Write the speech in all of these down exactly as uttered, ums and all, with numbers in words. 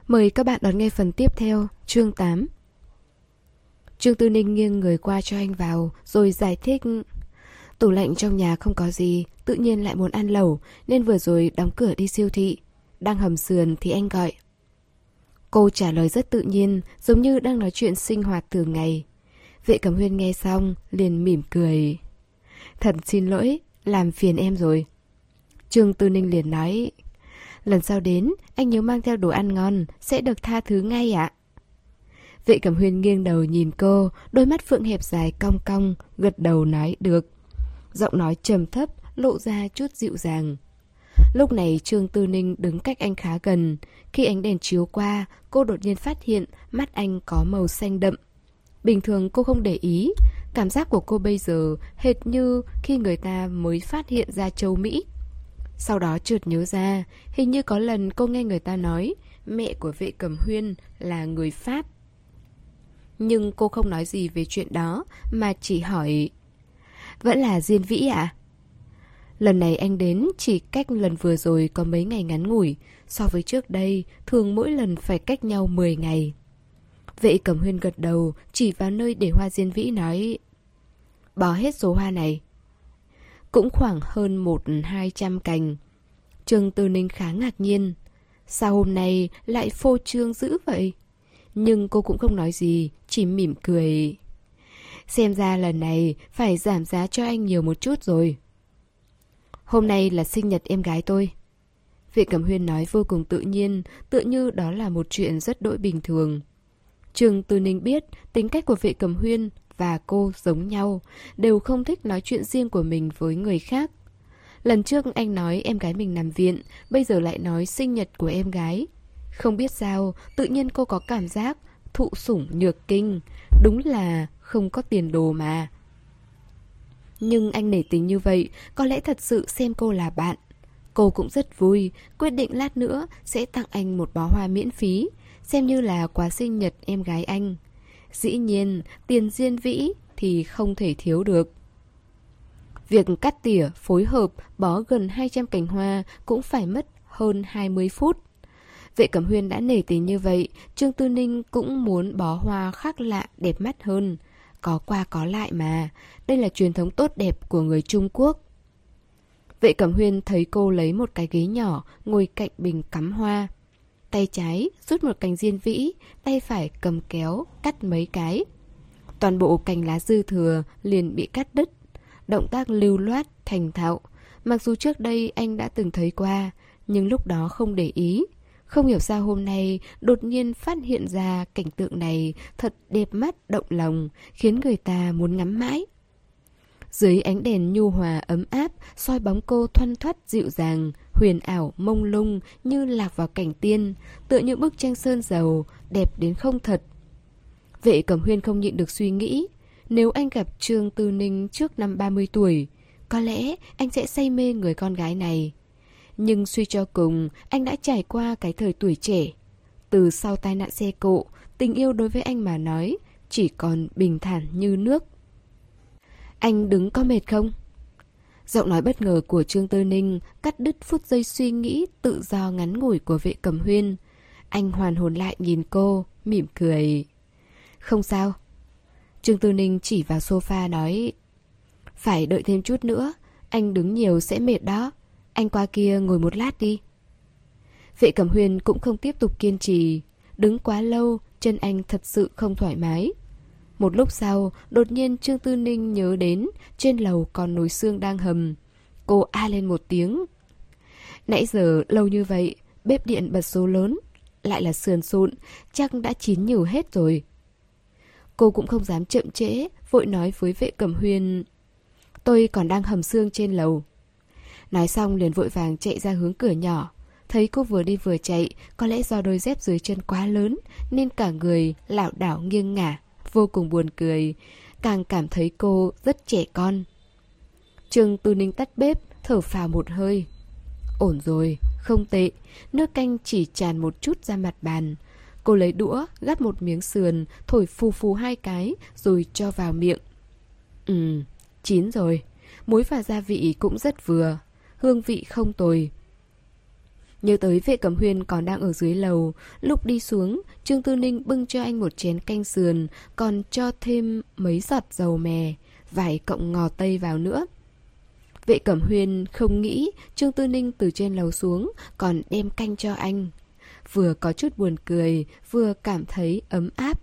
Mời các bạn đón nghe phần tiếp theo, chương tám. Trương Tư Ninh nghiêng người qua cho anh vào, rồi giải thích. Tủ lạnh trong nhà không có gì, tự nhiên lại muốn ăn lẩu, nên vừa rồi đóng cửa đi siêu thị. Đang hầm sườn thì anh gọi. Cô trả lời rất tự nhiên, giống như đang nói chuyện sinh hoạt thường ngày. Vệ Cẩm Huyên nghe xong, liền mỉm cười. Thật xin lỗi, làm phiền em rồi. Trương Tư Ninh liền nói. Lần sau đến, anh nhớ mang theo đồ ăn ngon, sẽ được tha thứ ngay ạ. Vệ Cẩm Huyên nghiêng đầu nhìn cô, đôi mắt phượng hẹp dài cong cong, gật đầu nói được. Giọng nói trầm thấp, lộ ra chút dịu dàng. Lúc này Trương Tư Ninh đứng cách anh khá gần. Khi ánh đèn chiếu qua, cô đột nhiên phát hiện mắt anh có màu xanh đậm. Bình thường cô không để ý, cảm giác của cô bây giờ hệt như khi người ta mới phát hiện ra châu Mỹ. Sau đó chợt nhớ ra, hình như có lần cô nghe người ta nói mẹ của Vệ Cẩm Huyên là người Pháp. Nhưng cô không nói gì về chuyện đó, mà chỉ hỏi. Vẫn là Diên Vĩ ạ? À? Lần này anh đến chỉ cách lần vừa rồi có mấy ngày ngắn ngủi, so với trước đây thường mỗi lần phải cách nhau mười ngày. Vệ Cẩm Huyên gật đầu, chỉ vào nơi để hoa Diên Vĩ nói. Bỏ hết số hoa này. Cũng khoảng hơn một hai trăm cành. Trương Tư Ninh khá ngạc nhiên. Sao hôm nay lại phô trương dữ vậy? Nhưng cô cũng không nói gì, chỉ mỉm cười. Xem ra lần này phải giảm giá cho anh nhiều một chút rồi. Hôm nay là sinh nhật em gái tôi. Vệ Cẩm Huyên nói vô cùng tự nhiên, tựa như đó là một chuyện rất đỗi bình thường. Trương Tư Ninh biết tính cách của Vệ Cẩm Huyên và cô giống nhau, đều không thích nói chuyện riêng của mình với người khác. Lần trước anh nói em gái mình nằm viện, bây giờ lại nói sinh nhật của em gái. Không biết sao, tự nhiên cô có cảm giác thụ sủng nhược kinh, đúng là không có tiền đồ mà. Nhưng anh nể tình như vậy, có lẽ thật sự xem cô là bạn. Cô cũng rất vui, quyết định lát nữa sẽ tặng anh một bó hoa miễn phí, xem như là quà sinh nhật em gái anh. Dĩ nhiên, tiền Diên Vĩ thì không thể thiếu được. Việc cắt tỉa, phối hợp, bó gần hai trăm cành hoa cũng phải mất hơn hai mươi phút. Vệ Cẩm Huyên đã nể tình như vậy, Trương Tư Ninh cũng muốn bó hoa khác lạ, đẹp mắt hơn. Có qua có lại mà, đây là truyền thống tốt đẹp của người Trung Quốc. Vệ Cẩm Huyên thấy cô lấy một cái ghế nhỏ, ngồi cạnh bình cắm hoa. Tay trái rút một cành Diên Vĩ, tay phải cầm kéo, cắt mấy cái. Toàn bộ cành lá dư thừa liền bị cắt đứt. Động tác lưu loát, thành thạo. Mặc dù trước đây anh đã từng thấy qua, nhưng lúc đó không để ý. Không hiểu sao hôm nay đột nhiên phát hiện ra cảnh tượng này thật đẹp mắt, động lòng, khiến người ta muốn ngắm mãi. Dưới ánh đèn nhu hòa ấm áp, soi bóng cô thoăn thoắt dịu dàng, huyền ảo mông lung như lạc vào cảnh tiên, tựa như bức tranh sơn dầu, đẹp đến không thật. Vệ Cẩm Huyên không nhịn được suy nghĩ, nếu anh gặp Trương Tư Ninh trước năm ba mươi tuổi, có lẽ anh sẽ say mê người con gái này. Nhưng suy cho cùng, anh đã trải qua cái thời tuổi trẻ. Từ sau tai nạn xe cộ, tình yêu đối với anh mà nói chỉ còn bình thản như nước. Anh đứng có mệt không? Giọng nói bất ngờ của Trương Tư Ninh cắt đứt phút giây suy nghĩ tự do ngắn ngủi của Vệ Cẩm Huyên. Anh hoàn hồn lại nhìn cô, mỉm cười. Không sao. Trương Tư Ninh chỉ vào sofa nói. Phải đợi thêm chút nữa, anh đứng nhiều sẽ mệt đó. Anh qua kia ngồi một lát đi. Vệ Cẩm Huyên cũng không tiếp tục kiên trì. Đứng quá lâu, chân anh thật sự không thoải mái. Một lúc sau, đột nhiên Trương Tư Ninh nhớ đến trên lầu còn nồi xương đang hầm. Cô a lên một tiếng. Nãy giờ lâu như vậy, bếp điện bật số lớn, lại là sườn sụn, chắc đã chín nhừ hết rồi. Cô cũng không dám chậm trễ, vội nói với Vệ Cẩm Huyên. Tôi còn đang hầm xương trên lầu. Nói xong liền vội vàng chạy ra hướng cửa nhỏ. Thấy cô vừa đi vừa chạy, có lẽ do đôi dép dưới chân quá lớn nên cả người lảo đảo nghiêng ngả, vô cùng buồn cười, càng cảm thấy cô rất trẻ con. Trương Tư Ninh tắt bếp, thở phào một hơi. Ổn rồi, không tệ, nước canh chỉ tràn một chút ra mặt bàn. Cô lấy đũa, gắp một miếng sườn, thổi phù phù hai cái, rồi cho vào miệng. Ừ, chín rồi, muối và gia vị cũng rất vừa, hương vị không tồi. Nhớ tới Vệ Cẩm Huyên còn đang ở dưới lầu. Lúc đi xuống, Trương Tư Ninh bưng cho anh một chén canh sườn, còn cho thêm mấy giọt dầu mè, vài cọng ngò tây vào nữa. Vệ Cẩm Huyên không nghĩ Trương Tư Ninh từ trên lầu xuống còn đem canh cho anh. Vừa có chút buồn cười, vừa cảm thấy ấm áp.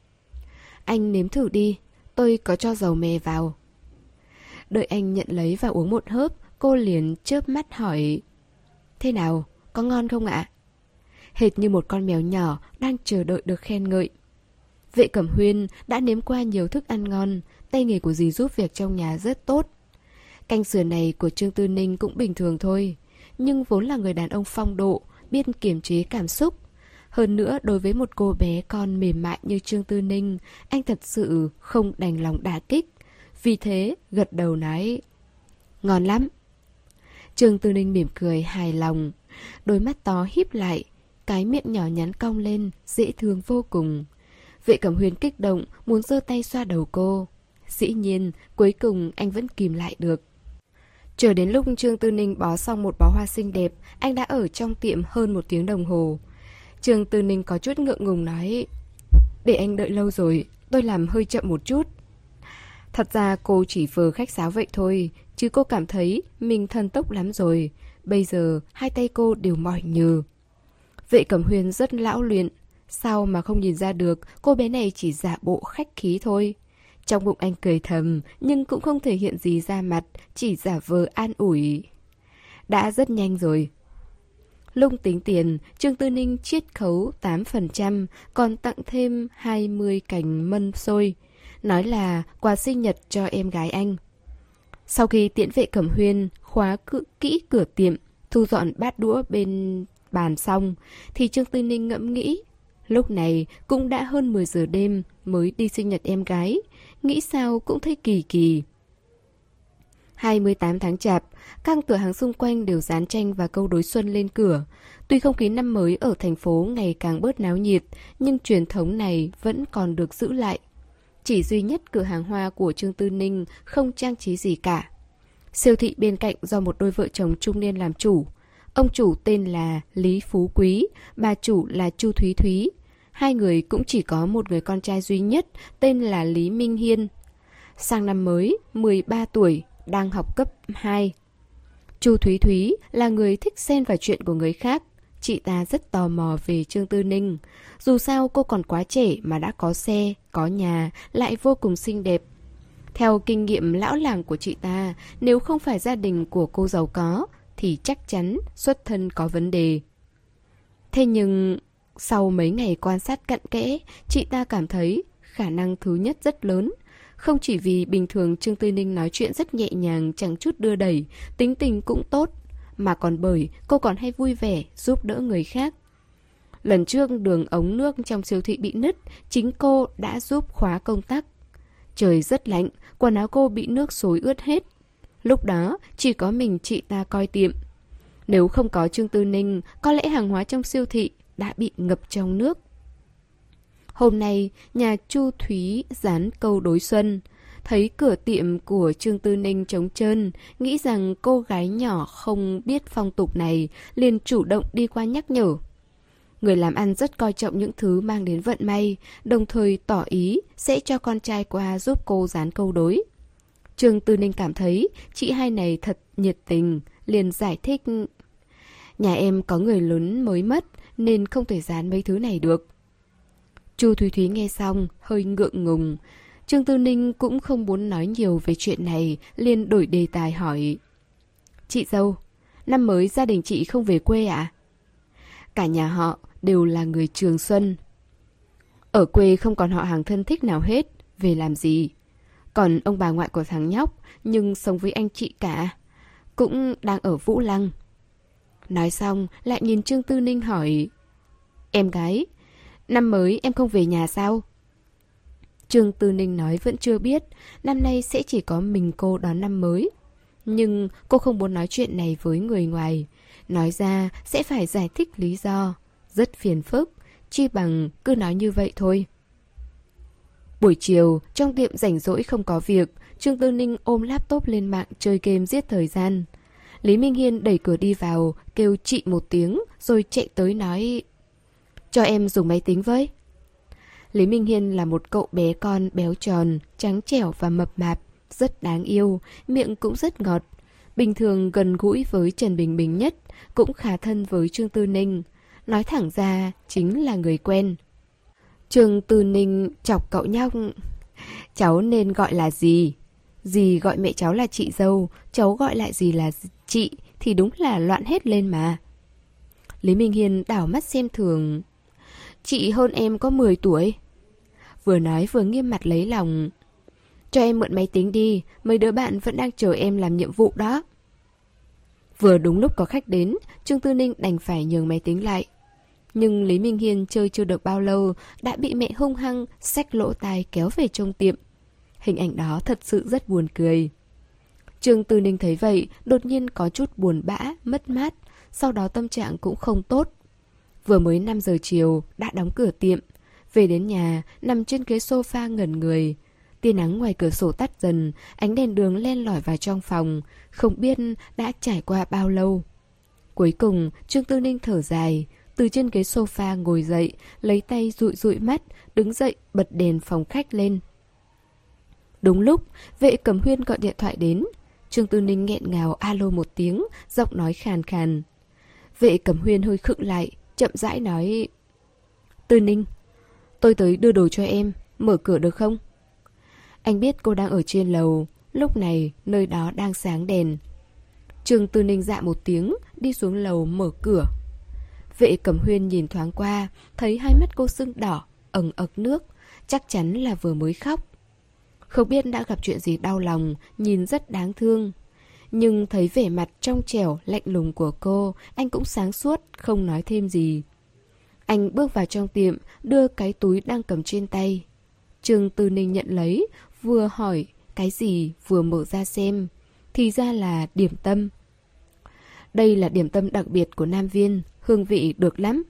Anh nếm thử đi, tôi có cho dầu mè vào. Đợi anh nhận lấy và uống một hớp, cô liền chớp mắt hỏi: Thế nào, có ngon không ạ? Hệt như một con mèo nhỏ đang chờ đợi được khen ngợi. Vệ Cẩm Huyên đã nếm qua nhiều thức ăn ngon, tay nghề của dì giúp việc trong nhà rất tốt. Canh sườn này của Trương Tư Ninh cũng bình thường thôi, nhưng vốn là người đàn ông phong độ, biết kiềm chế cảm xúc. Hơn nữa, đối với một cô bé con mềm mại như Trương Tư Ninh, anh thật sự không đành lòng đả kích. Vì thế, gật đầu nói: Ngon lắm. Trương Tư Ninh mỉm cười hài lòng, đôi mắt to híp lại, cái miệng nhỏ nhắn cong lên, dễ thương vô cùng. Vệ Cẩm Huyên kích động, muốn giơ tay xoa đầu cô. Dĩ nhiên, cuối cùng anh vẫn kìm lại được. Chờ đến lúc Trương Tư Ninh bó xong một bó hoa xinh đẹp, anh đã ở trong tiệm hơn một tiếng đồng hồ. Trương Tư Ninh có chút ngượng ngùng nói: Để anh đợi lâu rồi, tôi làm hơi chậm một chút. Thật ra cô chỉ vừa khách sáo vậy thôi, chứ cô cảm thấy mình thần tốc lắm rồi. Bây giờ hai tay cô đều mỏi nhừ. Vệ Cẩm Huyên rất lão luyện, sao mà không nhìn ra được cô bé này chỉ giả bộ khách khí thôi. Trong bụng anh cười thầm, nhưng cũng không thể hiện gì ra mặt, chỉ giả vờ an ủi. Đã rất nhanh rồi. Lung tính tiền, Trương Tư Ninh chiết khấu tám phần trăm, còn tặng thêm hai mươi cành mân xôi. Nói là quà sinh nhật cho em gái anh. Sau khi tiễn Vệ Cẩm Huyên khóa cự kỹ cửa tiệm, thu dọn bát đũa bên bàn xong, thì Trương Tư Ninh ngẫm nghĩ. Lúc này cũng đã hơn mười giờ đêm mới đi sinh nhật em gái, nghĩ sao cũng thấy kỳ kỳ. hai mươi tám tháng chạp, các cửa hàng xung quanh đều dán tranh và câu đối xuân lên cửa. Tuy không khí năm mới ở thành phố ngày càng bớt náo nhiệt, nhưng truyền thống này vẫn còn được giữ lại. Chỉ duy nhất cửa hàng hoa của Trương Tư Ninh không trang trí gì cả. Siêu thị bên cạnh do một đôi vợ chồng trung niên làm chủ. Ông chủ tên là Lý Phú Quý, bà chủ là Chu Thúy Thúy. Hai người cũng chỉ có một người con trai duy nhất tên là Lý Minh Hiên. Sang năm mới, mười ba tuổi, đang học cấp hai. Chu Thúy Thúy là người thích xen vào chuyện của người khác. Chị ta rất tò mò về Trương Tư Ninh. Dù sao cô còn quá trẻ mà đã có xe, có nhà, lại vô cùng xinh đẹp. Theo kinh nghiệm lão làng của chị ta, nếu không phải gia đình của cô giàu có, thì chắc chắn xuất thân có vấn đề. Thế nhưng, sau mấy ngày quan sát cặn kẽ, chị ta cảm thấy khả năng thứ nhất rất lớn. Không chỉ vì bình thường Trương Tư Ninh nói chuyện rất nhẹ nhàng, chẳng chút đưa đẩy, tính tình cũng tốt, mà còn bởi cô còn hay vui vẻ, giúp đỡ người khác. Lần trước đường ống nước trong siêu thị bị nứt, chính cô đã giúp khóa công tắc. Trời rất lạnh, quần áo cô bị nước xối ướt hết. Lúc đó chỉ có mình chị ta coi tiệm. Nếu không có Trương Tư Ninh, có lẽ hàng hóa trong siêu thị đã bị ngập trong nước. Hôm nay, nhà Chu Thúy dán câu đối xuân. Thấy cửa tiệm của Trương Tư Ninh trống trơn, nghĩ rằng cô gái nhỏ không biết phong tục này, liền chủ động đi qua nhắc nhở. Người làm ăn rất coi trọng những thứ mang đến vận may, đồng thời tỏ ý sẽ cho con trai qua giúp cô dán câu đối. Trương Tư Ninh cảm thấy chị hai này thật nhiệt tình, liền giải thích. Nhà em có người lớn mới mất nên không thể dán mấy thứ này được. Chu Thúy Thúy nghe xong hơi ngượng ngùng. Trương Tư Ninh cũng không muốn nói nhiều về chuyện này, liền đổi đề tài hỏi. Chị dâu, năm mới gia đình chị không về quê ạ? À? Cả nhà họ đều là người Trường Xuân. Ở quê không còn họ hàng thân thích nào hết, về làm gì? Còn ông bà ngoại của thằng nhóc, nhưng sống với anh chị cả, cũng đang ở Vũ Lăng. Nói xong lại nhìn Trương Tư Ninh hỏi. Em gái, năm mới em không về nhà sao? Trương Tư Ninh nói vẫn chưa biết, năm nay sẽ chỉ có mình cô đón năm mới. Nhưng cô không muốn nói chuyện này với người ngoài. Nói ra sẽ phải giải thích lý do. Rất phiền phức, chi bằng cứ nói như vậy thôi. Buổi chiều, trong tiệm rảnh rỗi không có việc, Trương Tư Ninh ôm laptop lên mạng chơi game giết thời gian. Lý Minh Hiên đẩy cửa đi vào, kêu chị một tiếng, rồi chạy tới nói: cho em dùng máy tính với. Lý Minh Hiên là một cậu bé con béo tròn, trắng trẻo và mập mạp, rất đáng yêu, miệng cũng rất ngọt. Bình thường gần gũi với Trần Bình Bình nhất, cũng khá thân với Trương Tư Ninh. Nói thẳng ra, chính là người quen. Trương Tư Ninh chọc cậu nhóc: cháu nên gọi là gì? Dì gọi mẹ cháu là chị dâu, cháu gọi lại dì là chị thì đúng là loạn hết lên mà. Lý Minh Hiên đảo mắt xem thường: chị hơn em có mười tuổi. Vừa nói vừa nghiêm mặt lấy lòng: cho em mượn máy tính đi, mấy đứa bạn vẫn đang chờ em làm nhiệm vụ đó. Vừa đúng lúc có khách đến, Trương Tư Ninh đành phải nhường máy tính lại. Nhưng Lý Minh Hiên chơi chưa được bao lâu đã bị mẹ hung hăng xách lỗ tai kéo về trong tiệm. Hình ảnh đó thật sự rất buồn cười. Trương Tư Ninh thấy vậy, đột nhiên có chút buồn bã, mất mát, sau đó tâm trạng cũng không tốt. Vừa mới năm giờ chiều đã đóng cửa tiệm. Về đến nhà, nằm trên ghế sofa ngẩn người. Tia nắng ngoài cửa sổ tắt dần, ánh đèn đường len lỏi vào trong phòng, không biết đã trải qua bao lâu. Cuối cùng, Trương Tư Ninh thở dài, từ trên ghế sofa ngồi dậy, lấy tay dụi dụi mắt, đứng dậy bật đèn phòng khách lên. Đúng lúc, Vệ Cẩm Huyên gọi điện thoại đến. Trương Tư Ninh nghẹn ngào alo một tiếng, giọng nói khàn khàn. Vệ Cẩm Huyên hơi khựng lại, chậm rãi nói: Tư Ninh, tôi tới đưa đồ cho em, mở cửa được không? Anh biết cô đang ở trên lầu, lúc này nơi đó đang sáng đèn. Trương Tư Ninh dạ một tiếng, đi xuống lầu mở cửa. Vệ Cẩm Huyên nhìn thoáng qua, thấy hai mắt cô sưng đỏ, ẩn ực nước, chắc chắn là vừa mới khóc. Không biết đã gặp chuyện gì đau lòng, nhìn rất đáng thương. Nhưng thấy vẻ mặt trong trẻo, lạnh lùng của cô, anh cũng sáng suốt, không nói thêm gì. Anh bước vào trong tiệm, đưa cái túi đang cầm trên tay. Trương Tư Ninh nhận lấy, vừa hỏi cái gì vừa mở ra xem. Thì ra là điểm tâm. Đây là điểm tâm đặc biệt của Nam Viên, hương vị được lắm.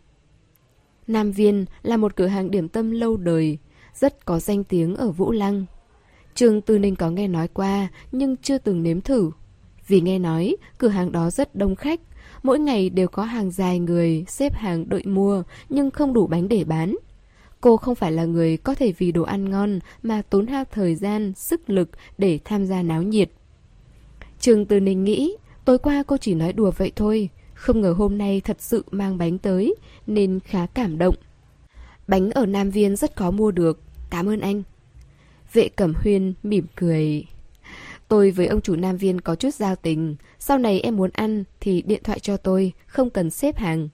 Nam Viên là một cửa hàng điểm tâm lâu đời, rất có danh tiếng ở Vũ Lăng. Trương Tư Ninh có nghe nói qua nhưng chưa từng nếm thử. Vì nghe nói cửa hàng đó rất đông khách, mỗi ngày đều có hàng dài người xếp hàng đợi mua nhưng không đủ bánh để bán. Cô không phải là người có thể vì đồ ăn ngon mà tốn hao thời gian, sức lực để tham gia náo nhiệt. Trương Tư Ninh nghĩ tối qua cô chỉ nói đùa vậy thôi, không ngờ hôm nay thật sự mang bánh tới nên khá cảm động. Bánh ở Nam Viên rất khó mua được, cảm ơn anh. Vệ Cẩm Huyên mỉm cười. Tôi với ông chủ Nam Viên có chút giao tình, sau này em muốn ăn thì điện thoại cho tôi, không cần xếp hàng.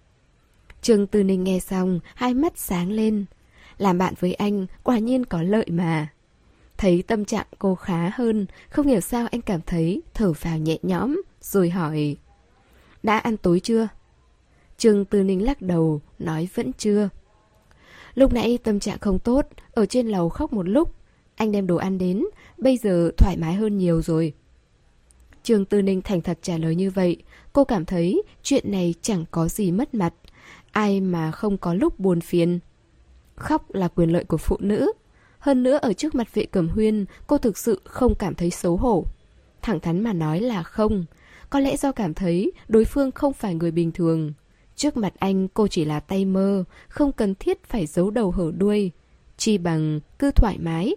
Trương Tư Ninh nghe xong, hai mắt sáng lên. Làm bạn với anh quả nhiên có lợi mà. Thấy tâm trạng cô khá hơn, không hiểu sao anh cảm thấy thở phào nhẹ nhõm, rồi hỏi: đã ăn tối chưa? Trương Tư Ninh lắc đầu, nói vẫn chưa. Lúc nãy tâm trạng không tốt, ở trên lầu khóc một lúc. Anh đem đồ ăn đến, bây giờ thoải mái hơn nhiều rồi. Trương Tư Ninh thành thật trả lời như vậy. Cô cảm thấy chuyện này chẳng có gì mất mặt. Ai mà không có lúc buồn phiền. Khóc là quyền lợi của phụ nữ. Hơn nữa ở trước mặt Vệ Cẩm Huyên, cô thực sự không cảm thấy xấu hổ. Thẳng thắn mà nói là không. Có lẽ do cảm thấy đối phương không phải người bình thường. Trước mặt anh cô chỉ là tay mơ, không cần thiết phải giấu đầu hở đuôi. Chi bằng cứ thoải mái.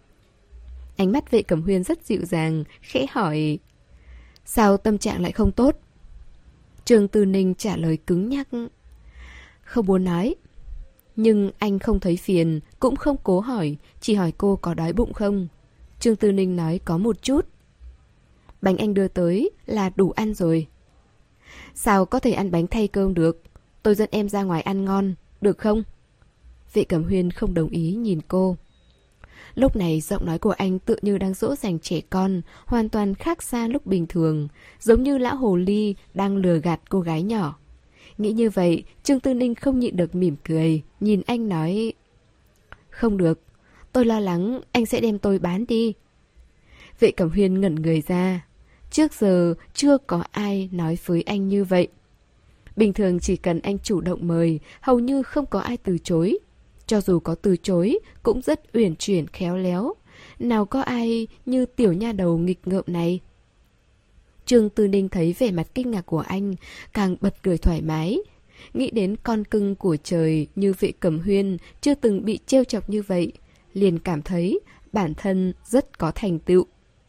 Ánh mắt Vệ Cẩm Huyên rất dịu dàng, khẽ hỏi: sao tâm trạng lại không tốt? Trương Tư Ninh trả lời cứng nhắc: không muốn nói. Nhưng anh không thấy phiền, cũng không cố hỏi, chỉ hỏi cô có đói bụng không. Trương Tư Ninh nói có một chút. Bánh anh đưa tới là đủ ăn rồi. Sao có thể ăn bánh thay cơm được? Tôi dẫn em ra ngoài ăn ngon, được không? Vệ Cẩm Huyên không đồng ý nhìn cô. Lúc này giọng nói của anh tựa như đang dỗ dành trẻ con, hoàn toàn khác xa lúc bình thường, giống như lão hồ ly đang lừa gạt cô gái nhỏ. Nghĩ như vậy, Trương Tư Ninh không nhịn được mỉm cười, nhìn anh nói: không được, tôi lo lắng anh sẽ đem tôi bán đi. Vệ Cẩm Huyên ngẩn người ra. Trước giờ chưa có ai nói với anh như vậy. Bình thường chỉ cần anh chủ động mời, hầu như không có ai từ chối. Cho dù có từ chối, cũng rất uyển chuyển khéo léo. Nào có ai như tiểu nha đầu nghịch ngợm này. Trương Tư Ninh thấy vẻ mặt kinh ngạc của anh, càng bật cười thoải mái. Nghĩ đến con cưng của trời như Vệ Cẩm Huyên chưa từng bị trêu chọc như vậy, liền cảm thấy bản thân rất có thành tựu.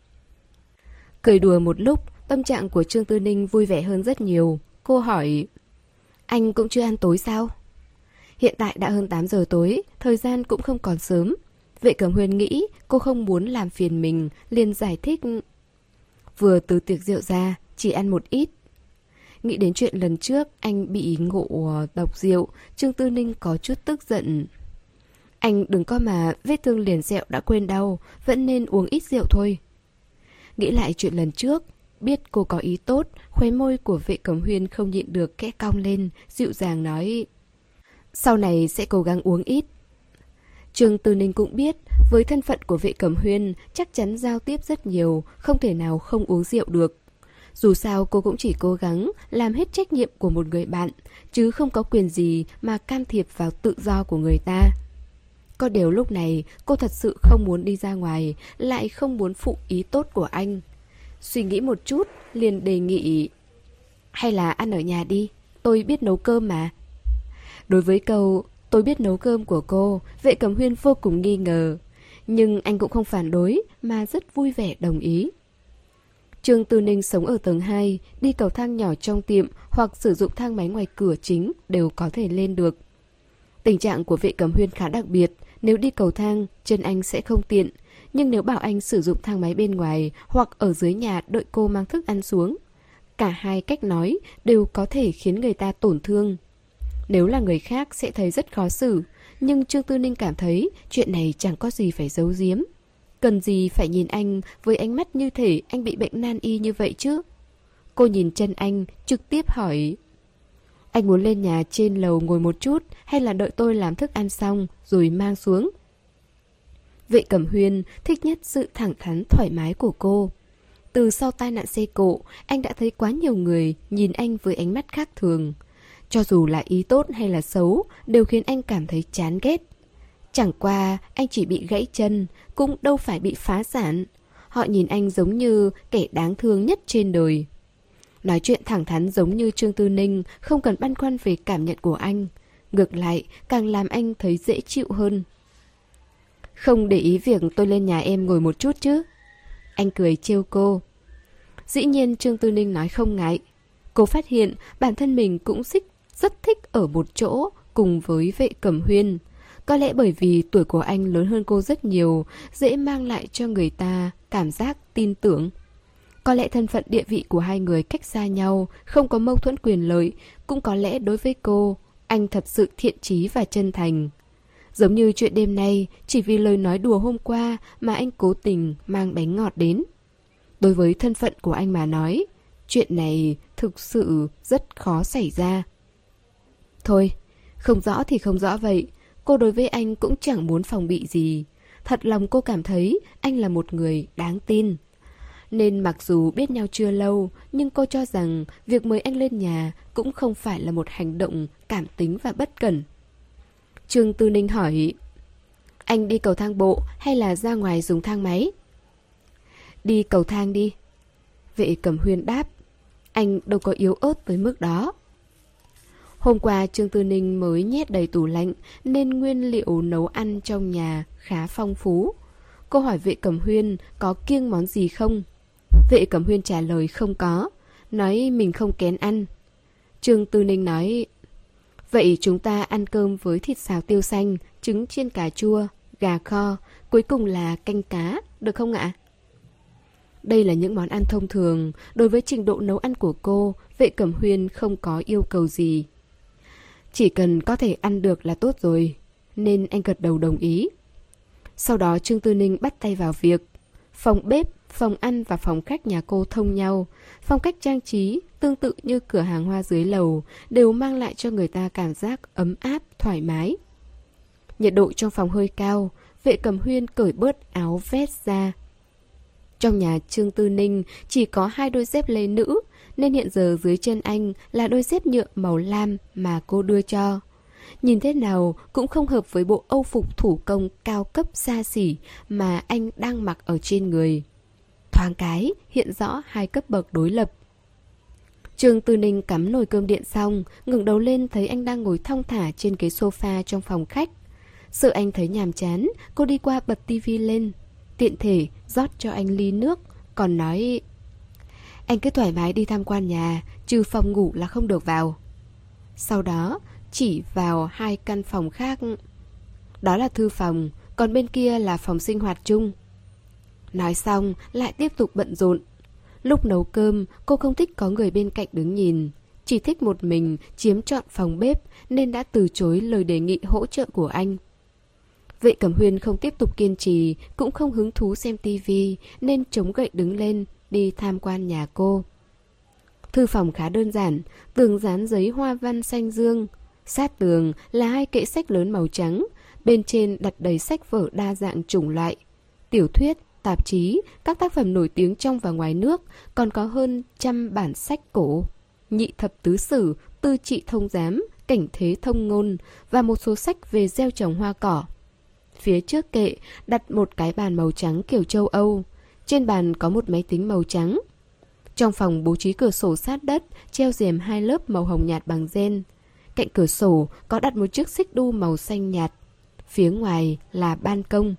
Cười đùa một lúc, tâm trạng của Trương Tư Ninh vui vẻ hơn rất nhiều. Cô hỏi, anh cũng chưa ăn tối sao? Hiện tại đã hơn tám giờ tối, thời gian cũng không còn sớm. Vệ Cẩm Huyên nghĩ cô không muốn làm phiền mình, liền giải thích. Vừa từ tiệc rượu ra, chỉ ăn một ít. Nghĩ đến chuyện lần trước anh bị ngộ độc rượu, Trương Tư Ninh có chút tức giận. Anh đừng có mà vết thương liền sẹo đã quên đau, vẫn nên uống ít rượu thôi. Nghĩ lại chuyện lần trước, biết cô có ý tốt, khóe môi của Vệ Cẩm Huyên không nhịn được khẽ cong lên, dịu dàng nói, sau này sẽ cố gắng uống ít. Trương Tư Ninh cũng biết, với thân phận của Vệ Cẩm Huyên chắc chắn giao tiếp rất nhiều, không thể nào không uống rượu được. Dù sao cô cũng chỉ cố gắng làm hết trách nhiệm của một người bạn, chứ không có quyền gì mà can thiệp vào tự do của người ta. Có điều lúc này cô thật sự không muốn đi ra ngoài, lại không muốn phụ ý tốt của anh. Suy nghĩ một chút, liền đề nghị, hay là ăn ở nhà đi, tôi biết nấu cơm mà. Đối với câu tôi biết nấu cơm của cô, Vệ Cẩm Huyên vô cùng nghi ngờ. Nhưng anh cũng không phản đối, mà rất vui vẻ đồng ý. Trương Tư Ninh sống ở tầng hai, đi cầu thang nhỏ trong tiệm hoặc sử dụng thang máy ngoài cửa chính đều có thể lên được. Tình trạng của Vệ Cẩm Huyên khá đặc biệt, nếu đi cầu thang, chân anh sẽ không tiện. Nhưng nếu bảo anh sử dụng thang máy bên ngoài hoặc ở dưới nhà đợi cô mang thức ăn xuống, cả hai cách nói đều có thể khiến người ta tổn thương. Nếu là người khác sẽ thấy rất khó xử, nhưng Trương Tư Ninh cảm thấy chuyện này chẳng có gì phải giấu giếm. Cần gì phải nhìn anh với ánh mắt như thể anh bị bệnh nan y như vậy chứ? Cô nhìn chân anh, trực tiếp hỏi, anh muốn lên nhà trên lầu ngồi một chút hay là đợi tôi làm thức ăn xong rồi mang xuống? Vệ Cẩm Huyên thích nhất sự thẳng thắn thoải mái của cô. Từ sau tai nạn xe cộ, anh đã thấy quá nhiều người nhìn anh với ánh mắt khác thường. Cho dù là ý tốt hay là xấu, đều khiến anh cảm thấy chán ghét. Chẳng qua anh chỉ bị gãy chân, cũng đâu phải bị phá sản. Họ nhìn anh giống như kẻ đáng thương nhất trên đời. Nói chuyện thẳng thắn giống như Trương Tư Ninh, không cần băn khoăn về cảm nhận của anh. Ngược lại, càng làm anh thấy dễ chịu hơn. Không để ý việc tôi lên nhà em ngồi một chút chứ? Anh cười trêu cô. Dĩ nhiên Trương Tư Ninh nói không ngại. Cô phát hiện bản thân mình cũng thích, rất thích ở một chỗ cùng với Vệ Cẩm Huyên. Có lẽ bởi vì tuổi của anh lớn hơn cô rất nhiều, dễ mang lại cho người ta cảm giác tin tưởng. Có lẽ thân phận địa vị của hai người cách xa nhau, không có mâu thuẫn quyền lợi, cũng có lẽ đối với cô, anh thật sự thiện chí và chân thành. Giống như chuyện đêm nay, chỉ vì lời nói đùa hôm qua mà anh cố tình mang bánh ngọt đến. Đối với thân phận của anh mà nói, chuyện này thực sự rất khó xảy ra. Thôi, không rõ thì không rõ vậy. Cô đối với anh cũng chẳng muốn phòng bị gì. Thật lòng cô cảm thấy anh là một người đáng tin. Nên mặc dù biết nhau chưa lâu, nhưng cô cho rằng việc mời anh lên nhà cũng không phải là một hành động cảm tính và bất cẩn. Trương Tư Ninh hỏi, anh đi cầu thang bộ hay là ra ngoài dùng thang máy? Đi cầu thang đi. Vệ Cẩm Huyên đáp, anh đâu có yếu ớt tới mức đó. Hôm qua Trương Tư Ninh mới nhét đầy tủ lạnh nên nguyên liệu nấu ăn trong nhà khá phong phú. Cô hỏi Vệ Cẩm Huyên có kiêng món gì không? Vệ Cẩm Huyên trả lời không có, nói mình không kén ăn. Trương Tư Ninh nói, vậy chúng ta ăn cơm với thịt xào tiêu xanh, trứng chiên cà chua, gà kho, cuối cùng là canh cá, được không ạ? Đây là những món ăn thông thường, đối với trình độ nấu ăn của cô, Vệ Cẩm Huyên không có yêu cầu gì. Chỉ cần có thể ăn được là tốt rồi, nên anh gật đầu đồng ý. Sau đó Trương Tư Ninh bắt tay vào việc. Phòng bếp, phòng ăn và phòng khách nhà cô thông nhau. Phong cách trang trí, tương tự như cửa hàng hoa dưới lầu, đều mang lại cho người ta cảm giác ấm áp, thoải mái. Nhiệt độ trong phòng hơi cao, Vệ Cẩm Huyên cởi bớt áo vest ra. Trong nhà Trương Tư Ninh chỉ có hai đôi dép lê nữ, nên hiện giờ dưới chân anh là đôi dép nhựa màu lam mà cô đưa cho. Nhìn thế nào cũng không hợp với bộ âu phục thủ công cao cấp xa xỉ mà anh đang mặc ở trên người. Thoáng cái, hiện rõ hai cấp bậc đối lập. Trương Tư Ninh cắm nồi cơm điện xong, ngẩng đầu lên thấy anh đang ngồi thong thả trên ghế sofa trong phòng khách. Sợ anh thấy nhàm chán, cô đi qua bật tivi lên, tiện thể rót cho anh ly nước, còn nói: anh cứ thoải mái đi tham quan nhà, trừ phòng ngủ là không được vào. Sau đó chỉ vào hai căn phòng khác. Đó là thư phòng, còn bên kia là phòng sinh hoạt chung. Nói xong lại tiếp tục bận rộn. Lúc nấu cơm, cô không thích có người bên cạnh đứng nhìn, chỉ thích một mình chiếm trọn phòng bếp nên đã từ chối lời đề nghị hỗ trợ của anh. Vệ Cẩm Huyên không tiếp tục kiên trì, cũng không hứng thú xem tivi nên chống gậy đứng lên đi tham quan nhà cô. Thư phòng khá đơn giản, tường dán giấy hoa văn xanh dương. Sát tường là hai kệ sách lớn màu trắng, bên trên đặt đầy sách vở đa dạng chủng loại, tiểu thuyết, tạp chí, các tác phẩm nổi tiếng trong và ngoài nước, còn có hơn trăm bản sách cổ, nhị thập tứ sử, tư trị thông giám, cảnh thế thông ngôn và một số sách về gieo trồng hoa cỏ. Phía trước kệ đặt một cái bàn màu trắng kiểu châu Âu, trên bàn có một máy tính màu trắng. Trong phòng bố trí cửa sổ sát đất, treo rèm hai lớp màu hồng nhạt bằng ren. Cạnh cửa sổ có đặt một chiếc xích đu màu xanh nhạt. Phía ngoài là ban công.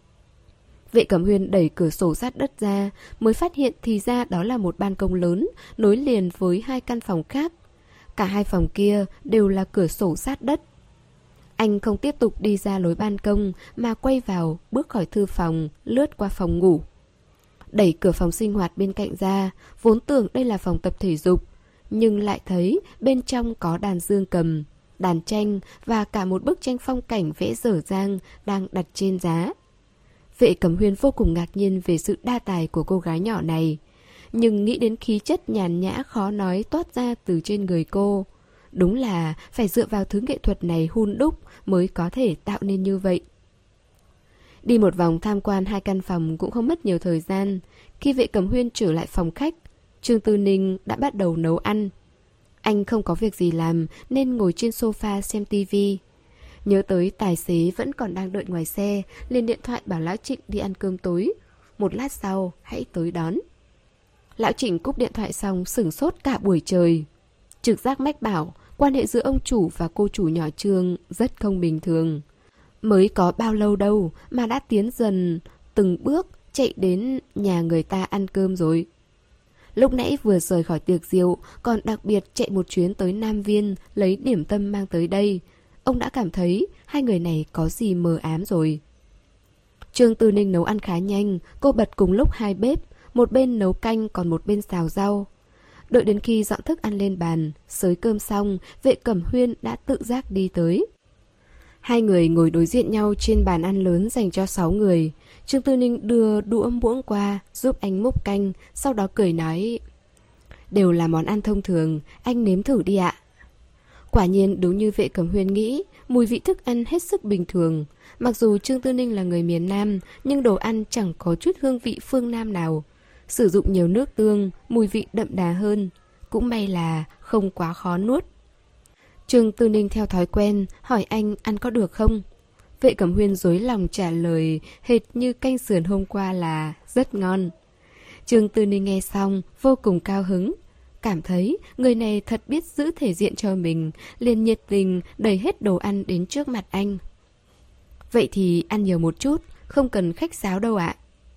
Vệ Cẩm Huyên đẩy cửa sổ sát đất ra, mới phát hiện thì ra đó là một ban công lớn, nối liền với hai căn phòng khác. Cả hai phòng kia đều là cửa sổ sát đất. Anh không tiếp tục đi ra lối ban công mà quay vào, bước khỏi thư phòng, lướt qua phòng ngủ. Đẩy cửa phòng sinh hoạt bên cạnh ra, vốn tưởng đây là phòng tập thể dục, nhưng lại thấy bên trong có đàn dương cầm, đàn tranh và cả một bức tranh phong cảnh vẽ dở dang đang đặt trên giá. Vệ Cẩm Huyên vô cùng ngạc nhiên về sự đa tài của cô gái nhỏ này, nhưng nghĩ đến khí chất nhàn nhã khó nói toát ra từ trên người cô. Đúng là phải dựa vào thứ nghệ thuật này hun đúc mới có thể tạo nên như vậy. Đi một vòng tham quan hai căn phòng cũng không mất nhiều thời gian. Khi Vệ Cẩm Huyên trở lại phòng khách, Trương Tư Ninh đã bắt đầu nấu ăn. Anh không có việc gì làm nên ngồi trên sofa xem tivi. Nhớ tới tài xế vẫn còn đang đợi ngoài xe, liền điện thoại bảo Lão Trịnh đi ăn cơm tối. Một lát sau hãy tới đón. Lão Trịnh cúp điện thoại xong sửng sốt cả buổi trời. Trực giác mách bảo quan hệ giữa ông chủ và cô chủ nhỏ Trương rất không bình thường. Mới có bao lâu đâu mà đã tiến dần từng bước chạy đến nhà người ta ăn cơm rồi. Lúc nãy vừa rời khỏi tiệc rượu, còn đặc biệt chạy một chuyến tới Nam Viên lấy điểm tâm mang tới đây. Ông đã cảm thấy hai người này có gì mờ ám rồi. Trương Tư Ninh nấu ăn khá nhanh, cô bật cùng lúc hai bếp, một bên nấu canh còn một bên xào rau. Đợi đến khi dọn thức ăn lên bàn, xới cơm xong, Vệ Cẩm Huyên đã tự giác đi tới. Hai người ngồi đối diện nhau trên bàn ăn lớn dành cho sáu người. Trương Tư Ninh đưa đũa muỗng qua, giúp anh múc canh, sau đó cười nói: đều là món ăn thông thường, anh nếm thử đi ạ. Quả nhiên đúng như Vệ Cẩm Huyên nghĩ, mùi vị thức ăn hết sức bình thường. Mặc dù Trương Tư Ninh là người miền Nam, nhưng đồ ăn chẳng có chút hương vị phương Nam nào. Sử dụng nhiều nước tương, mùi vị đậm đà hơn. Cũng may là không quá khó nuốt. Trương Tư Ninh theo thói quen hỏi anh ăn có được không. Vệ Cẩm Huyên dối lòng trả lời hệt như canh sườn hôm qua là rất ngon. Trương Tư Ninh nghe xong vô cùng cao hứng, cảm thấy người này thật biết giữ thể diện cho mình, liền nhiệt tình đẩy hết đồ ăn đến trước mặt anh. Vậy thì ăn nhiều một chút, không cần khách sáo đâu ạ.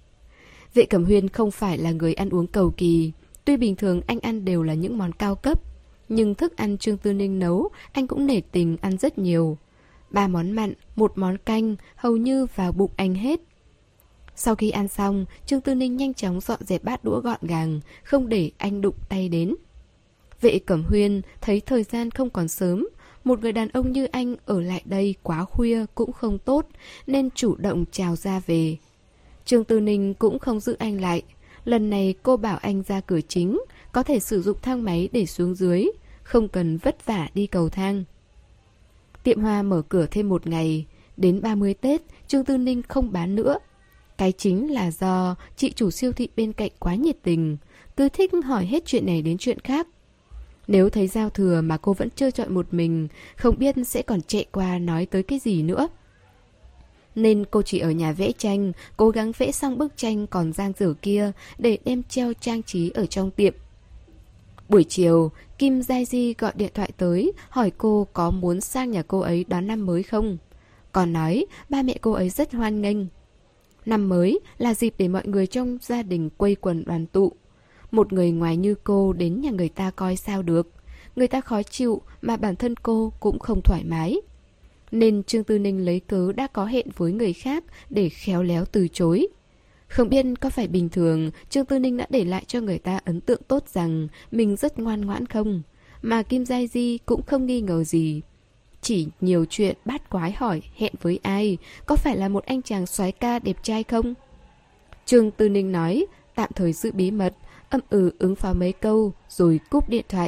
Vệ Cẩm Huyên không phải là người ăn uống cầu kỳ, tuy bình thường anh ăn đều là những món cao cấp, nhưng thức ăn Trương Tư Ninh nấu anh cũng nể tình ăn rất nhiều. Ba món mặn, một món canh hầu như vào bụng anh hết. Sau khi ăn xong, Trương Tư Ninh nhanh chóng dọn dẹp bát đũa gọn gàng, không để anh đụng tay đến. Vệ Cẩm Huyên thấy thời gian không còn sớm, một người đàn ông như anh ở lại đây quá khuya cũng không tốt, nên chủ động chào ra về. Trương Tư Ninh cũng không giữ anh lại. Lần này cô bảo anh ra cửa chính, có thể sử dụng thang máy để xuống dưới, không cần vất vả đi cầu thang. Tiệm hoa mở cửa thêm một ngày, đến ba mươi Tết, Trương Tư Ninh không bán nữa. Cái chính là do chị chủ siêu thị bên cạnh quá nhiệt tình, cứ thích hỏi hết chuyện này đến chuyện khác. Nếu thấy giao thừa mà cô vẫn chưa chọn một mình, không biết sẽ còn chạy qua nói tới cái gì nữa. nên cô chỉ ở nhà vẽ tranh, cố gắng vẽ xong bức tranh còn dang dở kia để đem treo trang trí ở trong tiệm. Buổi chiều, Kim Giai Di gọi điện thoại tới, hỏi cô có muốn sang nhà cô ấy đón năm mới không. Còn nói ba mẹ cô ấy rất hoan nghênh. Năm mới là dịp để mọi người trong gia đình quây quần đoàn tụ. Một người ngoài như cô đến nhà người ta coi sao được. Người ta khó chịu mà bản thân cô cũng không thoải mái. Nên Trương Tư Ninh lấy cớ đã có hẹn với người khác để khéo léo từ chối. Không biết có phải bình thường Trương Tư Ninh đã để lại cho người ta ấn tượng tốt rằng mình rất ngoan ngoãn không? Mà Kim Giai Di cũng không nghi ngờ gì. Chỉ nhiều chuyện bát quái hỏi hẹn với ai, có phải là một anh chàng soái ca đẹp trai không? Trương Tư Ninh nói tạm thời giữ bí mật, ậm ừ ứng phó mấy câu rồi cúp điện thoại.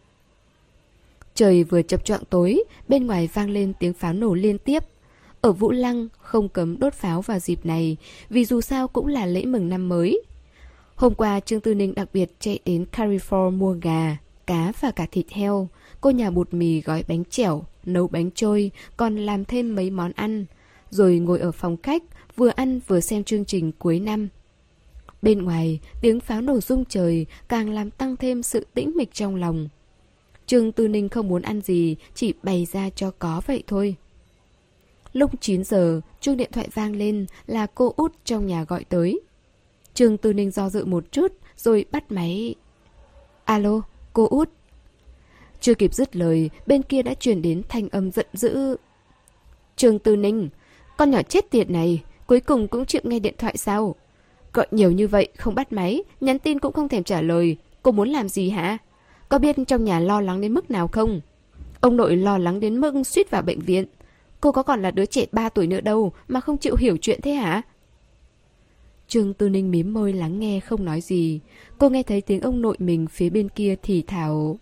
Trời vừa chập choạng tối, bên ngoài vang lên tiếng pháo nổ liên tiếp. Ở Vũ Lăng không cấm đốt pháo vào dịp này, vì dù sao cũng là lễ mừng năm mới. Hôm qua Trương Tư Ninh đặc biệt chạy đến Carrefour mua gà, cá và cả thịt heo. Cô nhà bột mì gói bánh chẻo, nấu bánh trôi, còn làm thêm mấy món ăn. Rồi ngồi ở phòng khách, vừa ăn vừa xem chương trình cuối năm. Bên ngoài, tiếng pháo nổ rung trời càng làm tăng thêm sự tĩnh mịch trong lòng. Trương Tư Ninh không muốn ăn gì, chỉ bày ra cho có vậy thôi. Lúc chín giờ, chuông điện thoại vang lên là cô út trong nhà gọi tới. Trương Tư Ninh do dự một chút rồi bắt máy. Alo, cô út. Chưa kịp dứt lời, bên kia đã truyền đến thanh âm giận dữ. Trương Tư Ninh, con nhỏ chết tiệt này, cuối cùng cũng chịu nghe điện thoại sao? Gọi nhiều như vậy không bắt máy, nhắn tin cũng không thèm trả lời. Cô muốn làm gì hả? Có biết trong nhà lo lắng đến mức nào không? Ông nội lo lắng đến mức suýt vào bệnh viện. Cô có còn là đứa trẻ ba tuổi nữa đâu mà không chịu hiểu chuyện thế hả? Trương Tư Ninh mím môi lắng nghe không nói gì. Cô nghe thấy tiếng ông nội mình phía bên kia thì thào.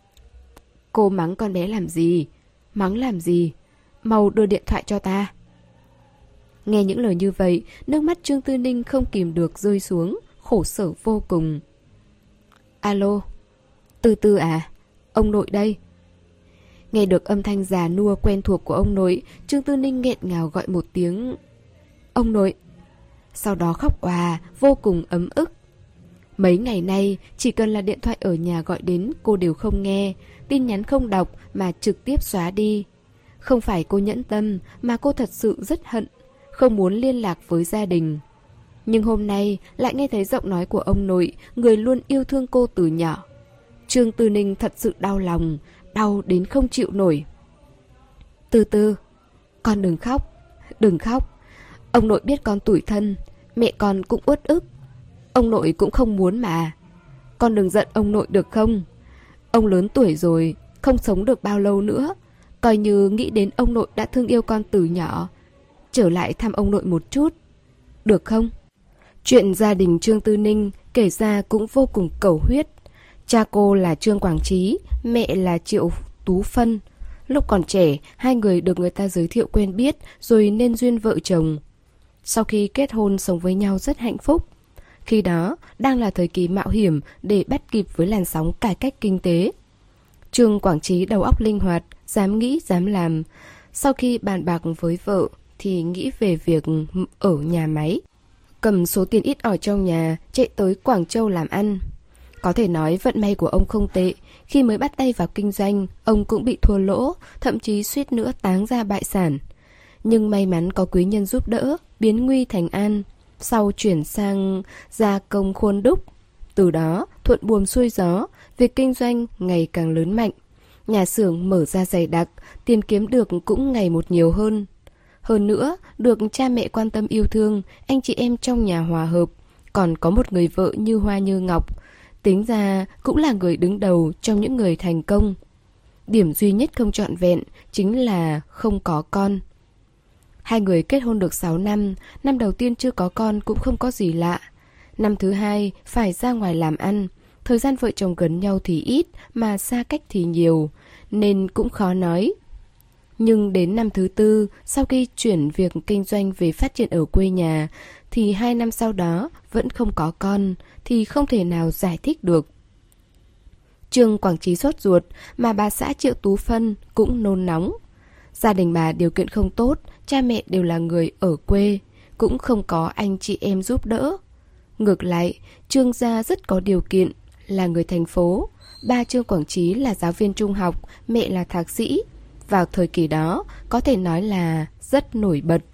Cô mắng con bé làm gì? Mắng làm gì? Mau đưa điện thoại cho ta. Nghe những lời như vậy, nước mắt Trương Tư Ninh không kìm được rơi xuống, khổ sở vô cùng. Alo, Tư Tư à? Ông nội đây. Nghe được âm thanh già nua quen thuộc của ông nội, Trương Tư Ninh nghẹn ngào gọi một tiếng ông nội. Sau đó khóc òa, vô cùng ấm ức. Mấy ngày nay, chỉ cần là điện thoại ở nhà gọi đến cô đều không nghe, tin nhắn không đọc mà trực tiếp xóa đi. Không phải cô nhẫn tâm mà cô thật sự rất hận, không muốn liên lạc với gia đình. Nhưng hôm nay lại nghe thấy giọng nói của ông nội, người luôn yêu thương cô từ nhỏ. Trương Tư Ninh thật sự đau lòng, đau đến không chịu nổi. Tư Tư, con đừng khóc, đừng khóc. Ông nội biết con tủi thân, mẹ con cũng uất ức. Ông nội cũng không muốn mà. Con đừng giận ông nội được không? Ông lớn tuổi rồi, không sống được bao lâu nữa. Coi như nghĩ đến ông nội đã thương yêu con từ nhỏ, trở lại thăm ông nội một chút, được không? Chuyện gia đình Trương Tư Ninh kể ra cũng vô cùng cẩu huyết. Cha cô là Trương Quảng Trí, mẹ là Triệu Tú Phân. Lúc còn trẻ, hai người được người ta giới thiệu quen biết rồi nên duyên vợ chồng. Sau khi kết hôn sống với nhau rất hạnh phúc. Khi đó, đang là thời kỳ mạo hiểm để bắt kịp với làn sóng cải cách kinh tế. Trương Quảng Trí đầu óc linh hoạt, dám nghĩ dám làm. Sau khi bàn bạc với vợ thì nghĩ về việc ở nhà máy. Cầm số tiền ít ỏi trong nhà, chạy tới Quảng Châu làm ăn. Có thể nói vận may của ông không tệ. Khi mới bắt tay vào kinh doanh, ông cũng bị thua lỗ, thậm chí suýt nữa táng ra bại sản. Nhưng may mắn có quý nhân giúp đỡ, biến nguy thành an. Sau chuyển sang gia công khuôn đúc. Từ đó, thuận buồm xuôi gió, việc kinh doanh ngày càng lớn mạnh. Nhà xưởng mở ra dày đặc, tiền kiếm được cũng ngày một nhiều hơn. Hơn nữa, được cha mẹ quan tâm yêu thương, anh chị em trong nhà hòa hợp. Còn có một người vợ như hoa như ngọc. Tính ra cũng là người đứng đầu trong những người thành công. Điểm duy nhất không trọn vẹn chính là không có con. Hai người kết hôn được sáu năm, năm đầu tiên chưa có con cũng không có gì lạ. Năm thứ hai phải ra ngoài làm ăn, thời gian vợ chồng gần nhau thì ít mà xa cách thì nhiều, nên cũng khó nói. Nhưng đến năm thứ tư, sau khi chuyển việc kinh doanh về phát triển ở quê nhà, thì hai năm sau đó vẫn không có con, thì không thể nào giải thích được. Trương Quảng Trí sốt ruột, mà bà xã Triệu Tú Phân cũng nôn nóng. Gia đình bà điều kiện không tốt, cha mẹ đều là người ở quê, cũng không có anh chị em giúp đỡ. Ngược lại, Trương gia rất có điều kiện, là người thành phố. Ba Trương Quảng Trí là giáo viên trung học, mẹ là thạc sĩ. Vào thời kỳ đó, có thể nói là rất nổi bật.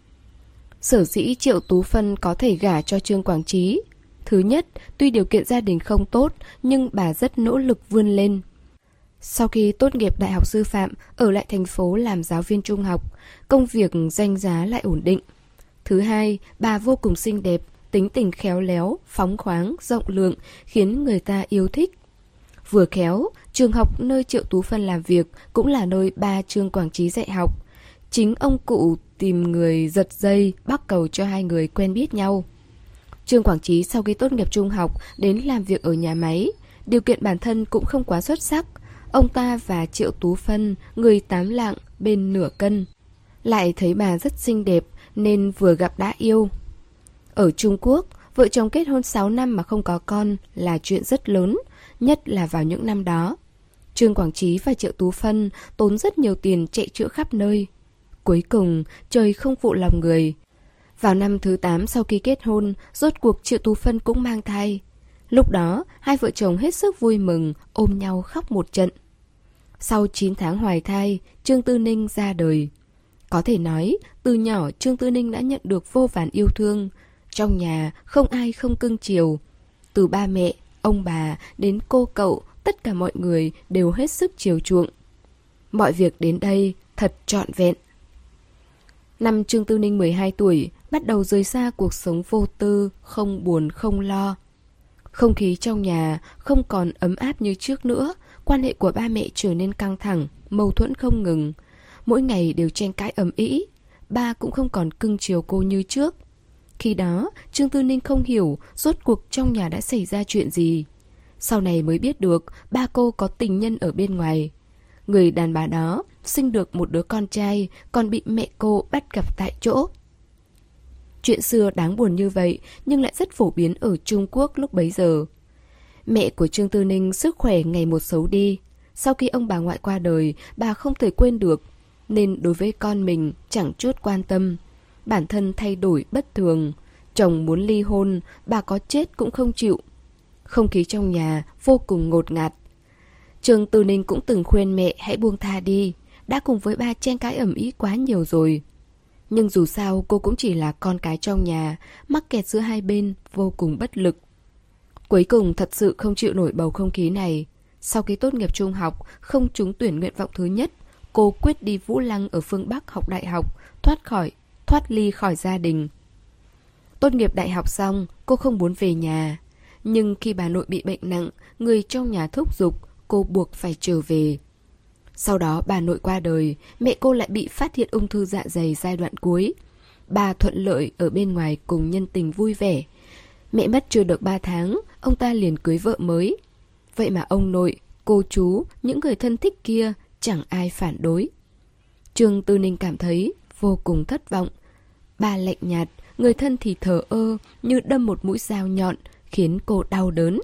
Sở dĩ Triệu Tú Phân có thể gả cho Trương Quảng Trí. Thứ nhất, tuy điều kiện gia đình không tốt, nhưng bà rất nỗ lực vươn lên. Sau khi tốt nghiệp đại học sư phạm, ở lại thành phố làm giáo viên trung học, công việc danh giá lại ổn định. Thứ hai, bà vô cùng xinh đẹp, tính tình khéo léo, phóng khoáng, rộng lượng, khiến người ta yêu thích. Vừa khéo, trường học nơi Triệu Tú Phân làm việc cũng là nơi ba Trương Quảng Trí dạy học. Chính ông cụ tìm người giật dây, bắc cầu cho hai người quen biết nhau. Trương Quảng Trí sau khi tốt nghiệp trung học đến làm việc ở nhà máy, điều kiện bản thân cũng không quá xuất sắc. Ông ta và Triệu Tú Phân, người tám lạng bên nửa cân. Lại thấy bà rất xinh đẹp nên vừa gặp đã yêu. Ở Trung Quốc, vợ chồng kết hôn sáu năm mà không có con là chuyện rất lớn, nhất là vào những năm đó. Trương Quảng Trí và Triệu Tú Phân tốn rất nhiều tiền chạy chữa khắp nơi. Cuối cùng, trời không phụ lòng người. Vào năm thứ tám sau khi kết hôn, rốt cuộc Triệu Tú Phân cũng mang thai. Lúc đó, hai vợ chồng hết sức vui mừng, ôm nhau khóc một trận. Sau chín tháng hoài thai, Trương Tư Ninh ra đời. Có thể nói, từ nhỏ Trương Tư Ninh đã nhận được vô vàn yêu thương. Trong nhà không ai không cưng chiều. Từ ba mẹ, ông bà đến cô cậu, tất cả mọi người đều hết sức chiều chuộng. Mọi việc đến đây thật trọn vẹn. Năm Trương Tư Ninh mười hai tuổi, bắt đầu rời xa cuộc sống vô tư, không buồn không lo. Không khí trong nhà không còn ấm áp như trước nữa, quan hệ của ba mẹ trở nên căng thẳng, mâu thuẫn không ngừng. Mỗi ngày đều tranh cãi ầm ĩ, ba cũng không còn cưng chiều cô như trước. Khi đó, Trương Tư Ninh không hiểu rốt cuộc trong nhà đã xảy ra chuyện gì. Sau này mới biết được ba cô có tình nhân ở bên ngoài. Người đàn bà đó sinh được một đứa con trai, còn bị mẹ cô bắt gặp tại chỗ. Chuyện xưa đáng buồn như vậy nhưng lại rất phổ biến ở Trung Quốc lúc bấy giờ. Mẹ của Trương Tư Ninh sức khỏe ngày một xấu đi. Sau khi ông bà ngoại qua đời, bà không thể quên được, nên đối với con mình chẳng chút quan tâm. Bản thân thay đổi bất thường. Chồng muốn ly hôn, bà có chết cũng không chịu. Không khí trong nhà vô cùng ngột ngạt. Trương Tư Ninh cũng từng khuyên mẹ hãy buông tha đi, đã cùng với ba tranh cãi ầm ĩ quá nhiều rồi. Nhưng dù sao cô cũng chỉ là con cái trong nhà, mắc kẹt giữa hai bên, vô cùng bất lực. Cuối cùng thật sự không chịu nổi bầu không khí này. Sau khi tốt nghiệp trung học, không trúng tuyển nguyện vọng thứ nhất, cô quyết đi Vũ Lăng ở phương Bắc học đại học, thoát khỏi, thoát ly khỏi gia đình. Tốt nghiệp đại học xong, cô không muốn về nhà. Nhưng khi bà nội bị bệnh nặng, người trong nhà thúc giục, cô buộc phải trở về. Sau đó bà nội qua đời, mẹ cô lại bị phát hiện ung thư dạ dày giai đoạn cuối. Bà thuận lợi ở bên ngoài cùng nhân tình vui vẻ. Mẹ mất chưa được ba tháng, ông ta liền cưới vợ mới. Vậy mà ông nội, cô chú, những người thân thích kia chẳng ai phản đối. Trương Tư Ninh cảm thấy vô cùng thất vọng. Ba lạnh nhạt, người thân thì thờ ơ, như đâm một mũi dao nhọn, khiến cô đau đớn.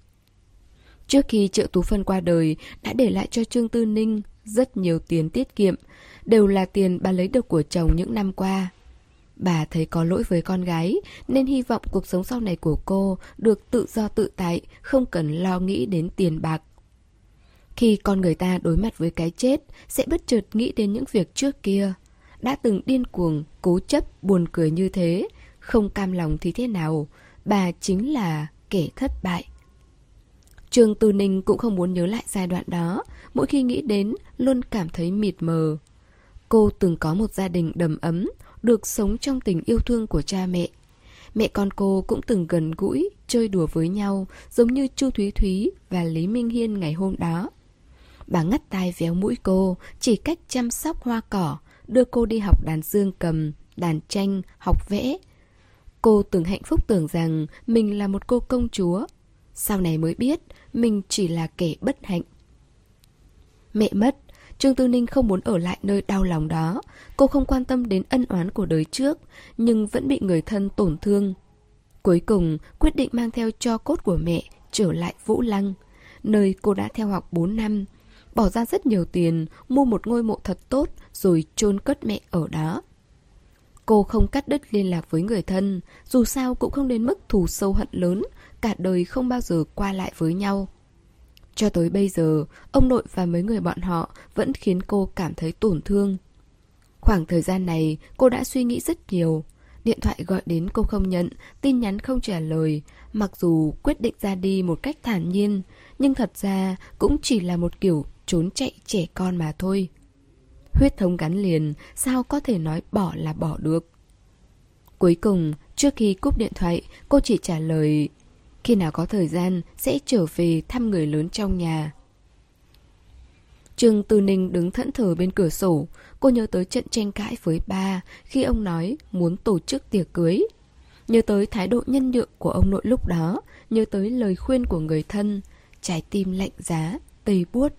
Trước khi Triệu Tú Phân qua đời, đã để lại cho Trương Tư Ninh rất nhiều tiền tiết kiệm, đều là tiền bà lấy được của chồng những năm qua. Bà thấy có lỗi với con gái, nên hy vọng cuộc sống sau này của cô được tự do tự tại, không cần lo nghĩ đến tiền bạc. Khi con người ta đối mặt với cái chết, sẽ bất chợt nghĩ đến những việc trước kia. Đã từng điên cuồng, cố chấp, buồn cười như thế, không cam lòng thì thế nào, bà chính là kẻ thất bại. Trương Tư Ninh cũng không muốn nhớ lại giai đoạn đó, mỗi khi nghĩ đến luôn cảm thấy mịt mờ. Cô từng có một gia đình đầm ấm, được sống trong tình yêu thương của cha mẹ. Mẹ con cô cũng từng gần gũi, chơi đùa với nhau, giống như Chu Thúy Thúy và Lý Minh Hiên ngày hôm đó. Bà ngắt tai véo mũi cô, chỉ cách chăm sóc hoa cỏ, đưa cô đi học đàn dương cầm, đàn tranh, học vẽ. Cô từng hạnh phúc tưởng rằng mình là một cô công chúa. Sau này mới biết mình chỉ là kẻ bất hạnh. Mẹ mất, Trương Tư Ninh không muốn ở lại nơi đau lòng đó. Cô không quan tâm đến ân oán của đời trước, nhưng vẫn bị người thân tổn thương. Cuối cùng quyết định mang theo tro cốt của mẹ trở lại Vũ Lăng, nơi cô đã theo học bốn năm. bỏ ra rất nhiều tiền mua một ngôi mộ thật tốt rồi chôn cất mẹ ở đó. Cô không cắt đứt liên lạc với người thân, dù sao cũng không đến mức thù sâu hận lớn, cả đời không bao giờ qua lại với nhau. Cho tới bây giờ, ông nội và mấy người bọn họ vẫn khiến cô cảm thấy tổn thương. Khoảng thời gian này, cô đã suy nghĩ rất nhiều. Điện thoại gọi đến cô không nhận, tin nhắn không trả lời. Mặc dù quyết định ra đi một cách thản nhiên, nhưng thật ra cũng chỉ là một kiểu trốn chạy trẻ con mà thôi. Huyết thống gắn liền, sao có thể nói bỏ là bỏ được. Cuối cùng, trước khi cúp điện thoại, cô chỉ trả lời khi nào có thời gian sẽ trở về thăm người lớn trong nhà. Trương Tư Ninh đứng thẫn thờ bên cửa sổ. Cô nhớ tới trận tranh cãi với ba khi ông nói muốn tổ chức tiệc cưới. Nhớ tới thái độ nhân nhượng của ông nội lúc đó. Nhớ tới lời khuyên của người thân. Trái tim lạnh giá, tê buốt.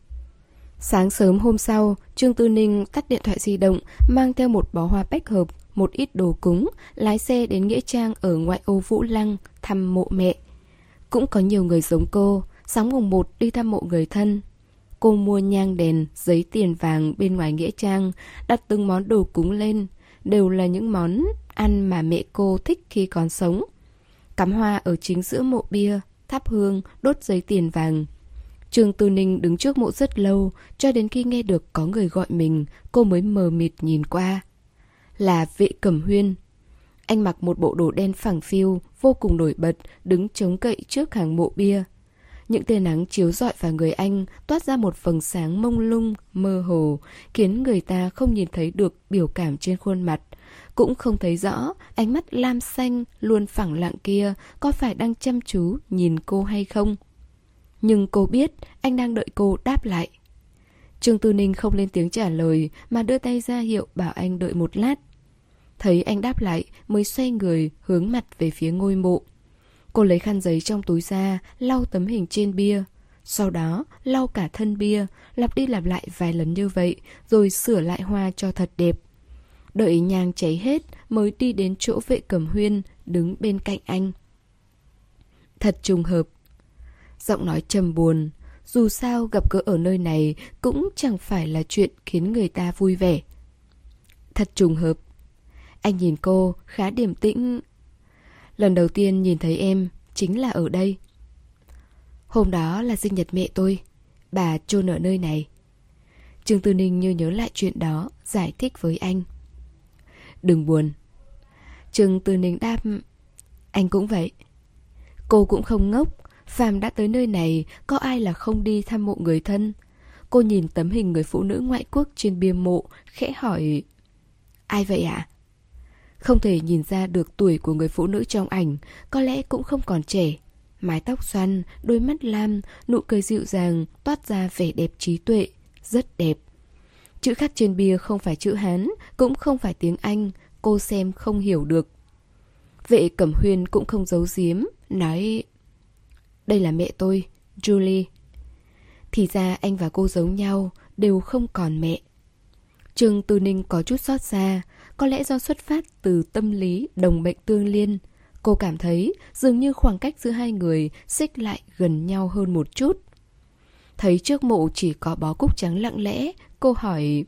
Sáng sớm hôm sau, Trương Tư Ninh tắt điện thoại di động, mang theo một bó hoa bách hợp, một ít đồ cúng, lái xe đến nghĩa trang ở ngoại ô Vũ Lăng thăm mộ mẹ. Cũng có nhiều người giống cô, sáng mùng một đi thăm mộ người thân. Cô mua nhang đèn, giấy tiền vàng bên ngoài nghĩa trang, đặt từng món đồ cúng lên, đều là những món ăn mà mẹ cô thích khi còn sống. Cắm hoa ở chính giữa mộ bia, thắp hương, đốt giấy tiền vàng. Trương Tư Ninh đứng trước mộ rất lâu, cho đến khi nghe được có người gọi mình, cô mới mờ mịt nhìn qua. Là Vệ Cẩm Huyên. Anh mặc một bộ đồ đen phẳng phiu, vô cùng nổi bật, đứng chống cậy trước hàng mộ bia. Những tia nắng chiếu rọi vào người anh, toát ra một vầng sáng mông lung, mơ hồ, khiến người ta không nhìn thấy được biểu cảm trên khuôn mặt. Cũng không thấy rõ ánh mắt lam xanh luôn phẳng lặng kia có phải đang chăm chú nhìn cô hay không. Nhưng cô biết anh đang đợi cô đáp lại. Trương Tư Ninh không lên tiếng trả lời mà đưa tay ra hiệu bảo anh đợi một lát. Thấy anh đáp lại mới xoay người hướng mặt về phía ngôi mộ. Cô lấy khăn giấy trong túi ra, lau tấm hình trên bia. Sau đó lau cả thân bia, lặp đi lặp lại vài lần như vậy, rồi sửa lại hoa cho thật đẹp. Đợi nhang cháy hết mới đi đến chỗ Vệ Cẩm Huyên đứng bên cạnh anh. Thật trùng hợp. Giọng nói trầm buồn. Dù sao gặp gỡ ở nơi này cũng chẳng phải là chuyện khiến người ta vui vẻ. Thật trùng hợp. Anh nhìn cô khá điềm tĩnh. Lần đầu tiên nhìn thấy em chính là ở đây. Hôm đó là sinh nhật mẹ tôi, bà chôn ở nơi này. Trương Tư Ninh như nhớ lại chuyện đó, giải thích với anh. Đừng buồn. Trương Tư Ninh đáp. Anh cũng vậy. Cô cũng không ngốc. Phàm đã tới nơi này, có ai là không đi thăm mộ người thân. Cô nhìn tấm hình người phụ nữ ngoại quốc trên bia mộ, khẽ hỏi. Ai vậy ạ? À? Không thể nhìn ra được tuổi của người phụ nữ trong ảnh, có lẽ cũng không còn trẻ. Mái tóc xoăn, đôi mắt lam, nụ cười dịu dàng, toát ra vẻ đẹp trí tuệ, rất đẹp. Chữ khắc trên bia không phải chữ Hán, cũng không phải tiếng Anh, cô xem không hiểu được. Vệ Cẩm Huyên cũng không giấu giếm, nói. Đây là mẹ tôi, Julie. Thì ra anh và cô giống nhau, đều không còn mẹ. Trương Tư Ninh có chút xót xa, có lẽ do xuất phát từ tâm lý đồng bệnh tương liên. Cô cảm thấy dường như khoảng cách giữa hai người xích lại gần nhau hơn một chút. Thấy trước mộ chỉ có bó cúc trắng lặng lẽ, cô hỏi.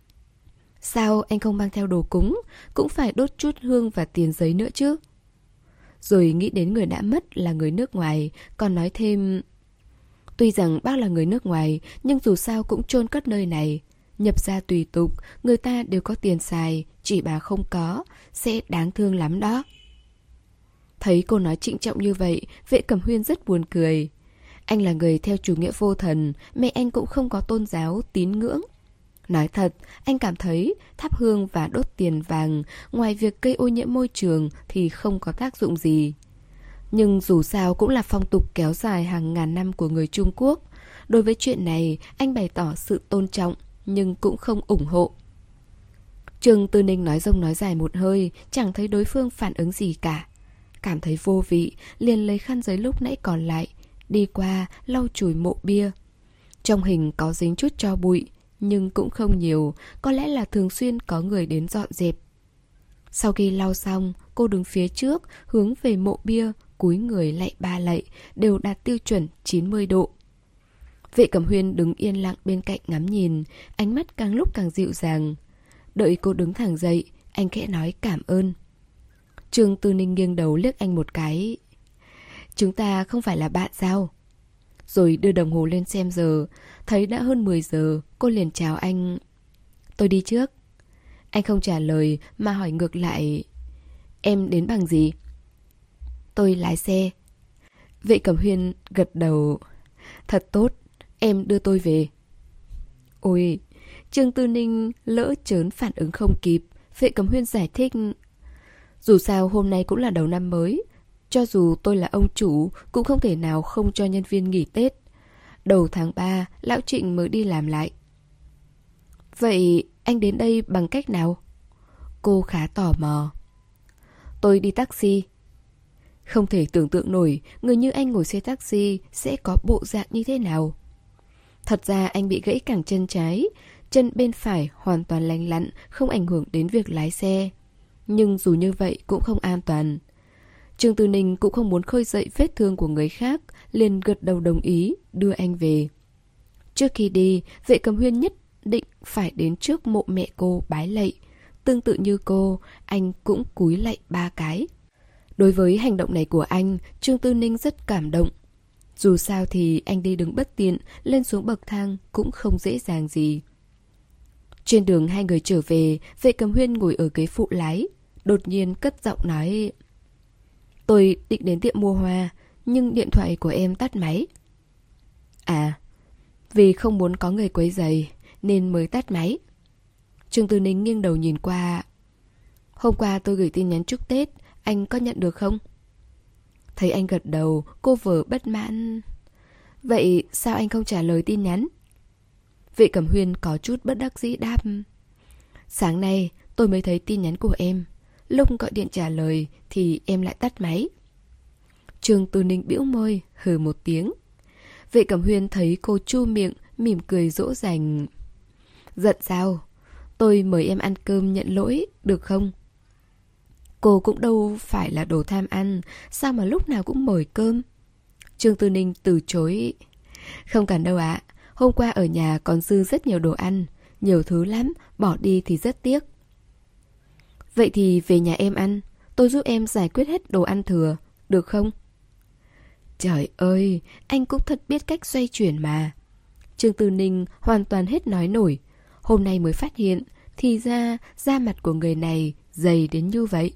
Sao anh không mang theo đồ cúng, cũng phải đốt chút hương và tiền giấy nữa chứ? Rồi nghĩ đến người đã mất là người nước ngoài, còn nói thêm. Tuy rằng bác là người nước ngoài, nhưng dù sao cũng chôn cất nơi này. Nhập gia tùy tục, người ta đều có tiền xài, chỉ bà không có, sẽ đáng thương lắm đó. Thấy cô nói trịnh trọng như vậy, Vệ Cẩm Huyên rất buồn cười. Anh là người theo chủ nghĩa vô thần, mẹ anh cũng không có tôn giáo, tín ngưỡng. Nói thật, anh cảm thấy thắp hương và đốt tiền vàng, ngoài việc gây ô nhiễm môi trường thì không có tác dụng gì. Nhưng dù sao cũng là phong tục kéo dài hàng ngàn năm của người Trung Quốc. Đối với chuyện này, anh bày tỏ sự tôn trọng, nhưng cũng không ủng hộ. Trương Tư Ninh nói rông nói dài một hơi, chẳng thấy đối phương phản ứng gì cả. Cảm thấy vô vị, liền lấy khăn giấy lúc nãy còn lại, đi qua lau chùi mộ bia. Trong hình có dính chút tro bụi, nhưng cũng không nhiều, có lẽ là thường xuyên có người đến dọn dẹp. Sau khi lau xong, cô đứng phía trước, hướng về mộ bia, cúi người lạy ba lạy, đều đạt tiêu chuẩn chín mươi độ. Vệ Cẩm Huyên đứng yên lặng bên cạnh ngắm nhìn, ánh mắt càng lúc càng dịu dàng. Đợi cô đứng thẳng dậy, anh khẽ nói cảm ơn. Trương Tư Ninh nghiêng đầu liếc anh một cái. Chúng ta không phải là bạn sao? Rồi đưa đồng hồ lên xem giờ, thấy đã hơn mười giờ, cô liền chào anh. Tôi đi trước. Anh không trả lời mà hỏi ngược lại. Em đến bằng gì? Tôi lái xe. Vệ Cẩm Huyên gật đầu. Thật tốt, em đưa tôi về. Ôi, Trương Tư Ninh lỡ chớn phản ứng không kịp. Vệ Cẩm Huyên giải thích. Dù sao hôm nay cũng là đầu năm mới, cho dù tôi là ông chủ cũng không thể nào không cho nhân viên nghỉ Tết. Đầu tháng ba, Lão Trịnh mới đi làm lại. Vậy anh đến đây bằng cách nào? Cô khá tò mò. Tôi đi taxi. Không thể tưởng tượng nổi người như anh ngồi xe taxi sẽ có bộ dạng như thế nào. Thật ra anh bị gãy cẳng chân trái, chân bên phải hoàn toàn lành lặn, không ảnh hưởng đến việc lái xe. Nhưng dù như vậy cũng không an toàn. Trương Tư Ninh cũng không muốn khơi dậy vết thương của người khác, liền gật đầu đồng ý đưa anh về. Trước khi đi, Vệ Cẩm Huyên nhất định phải đến trước mộ mẹ cô bái lạy. Tương tự như cô, anh cũng cúi lạy ba cái. Đối với hành động này của anh, Trương Tư Ninh rất cảm động. Dù sao thì anh đi đứng bất tiện, lên xuống bậc thang cũng không dễ dàng gì. Trên đường hai người trở về, Vệ Cẩm Huyên ngồi ở ghế phụ lái, đột nhiên cất giọng nói. Tôi định đến tiệm mua hoa, nhưng điện thoại của em tắt máy. À, vì không muốn có người quấy rầy nên mới tắt máy. Trương Tư Ninh nghiêng đầu nhìn qua. Hôm qua tôi gửi tin nhắn chúc Tết, anh có nhận được không? Thấy anh gật đầu, cô vờ bất mãn. Vậy sao anh không trả lời tin nhắn? Vệ Cẩm Huyên có chút bất đắc dĩ đáp. Sáng nay tôi mới thấy tin nhắn của em, lúc gọi điện trả lời thì em lại tắt máy. Trương Tư Ninh bĩu môi, hừ một tiếng. Vệ Cẩm Huyên thấy cô chu miệng, mỉm cười dỗ dành. Giận sao? Tôi mời em ăn cơm nhận lỗi, được không? Cô cũng đâu phải là đồ tham ăn, sao mà lúc nào cũng mời cơm? Trương Tư Ninh từ chối. Không cần đâu ạ, hôm qua ở nhà còn dư rất nhiều đồ ăn, nhiều thứ lắm, bỏ đi thì rất tiếc. Vậy thì về nhà em ăn, tôi giúp em giải quyết hết đồ ăn thừa, được không? Trời ơi, anh cũng thật biết cách xoay chuyển mà. Trương Tư Ninh hoàn toàn hết nói nổi. Hôm nay mới phát hiện, thì ra da mặt của người này dày đến như vậy.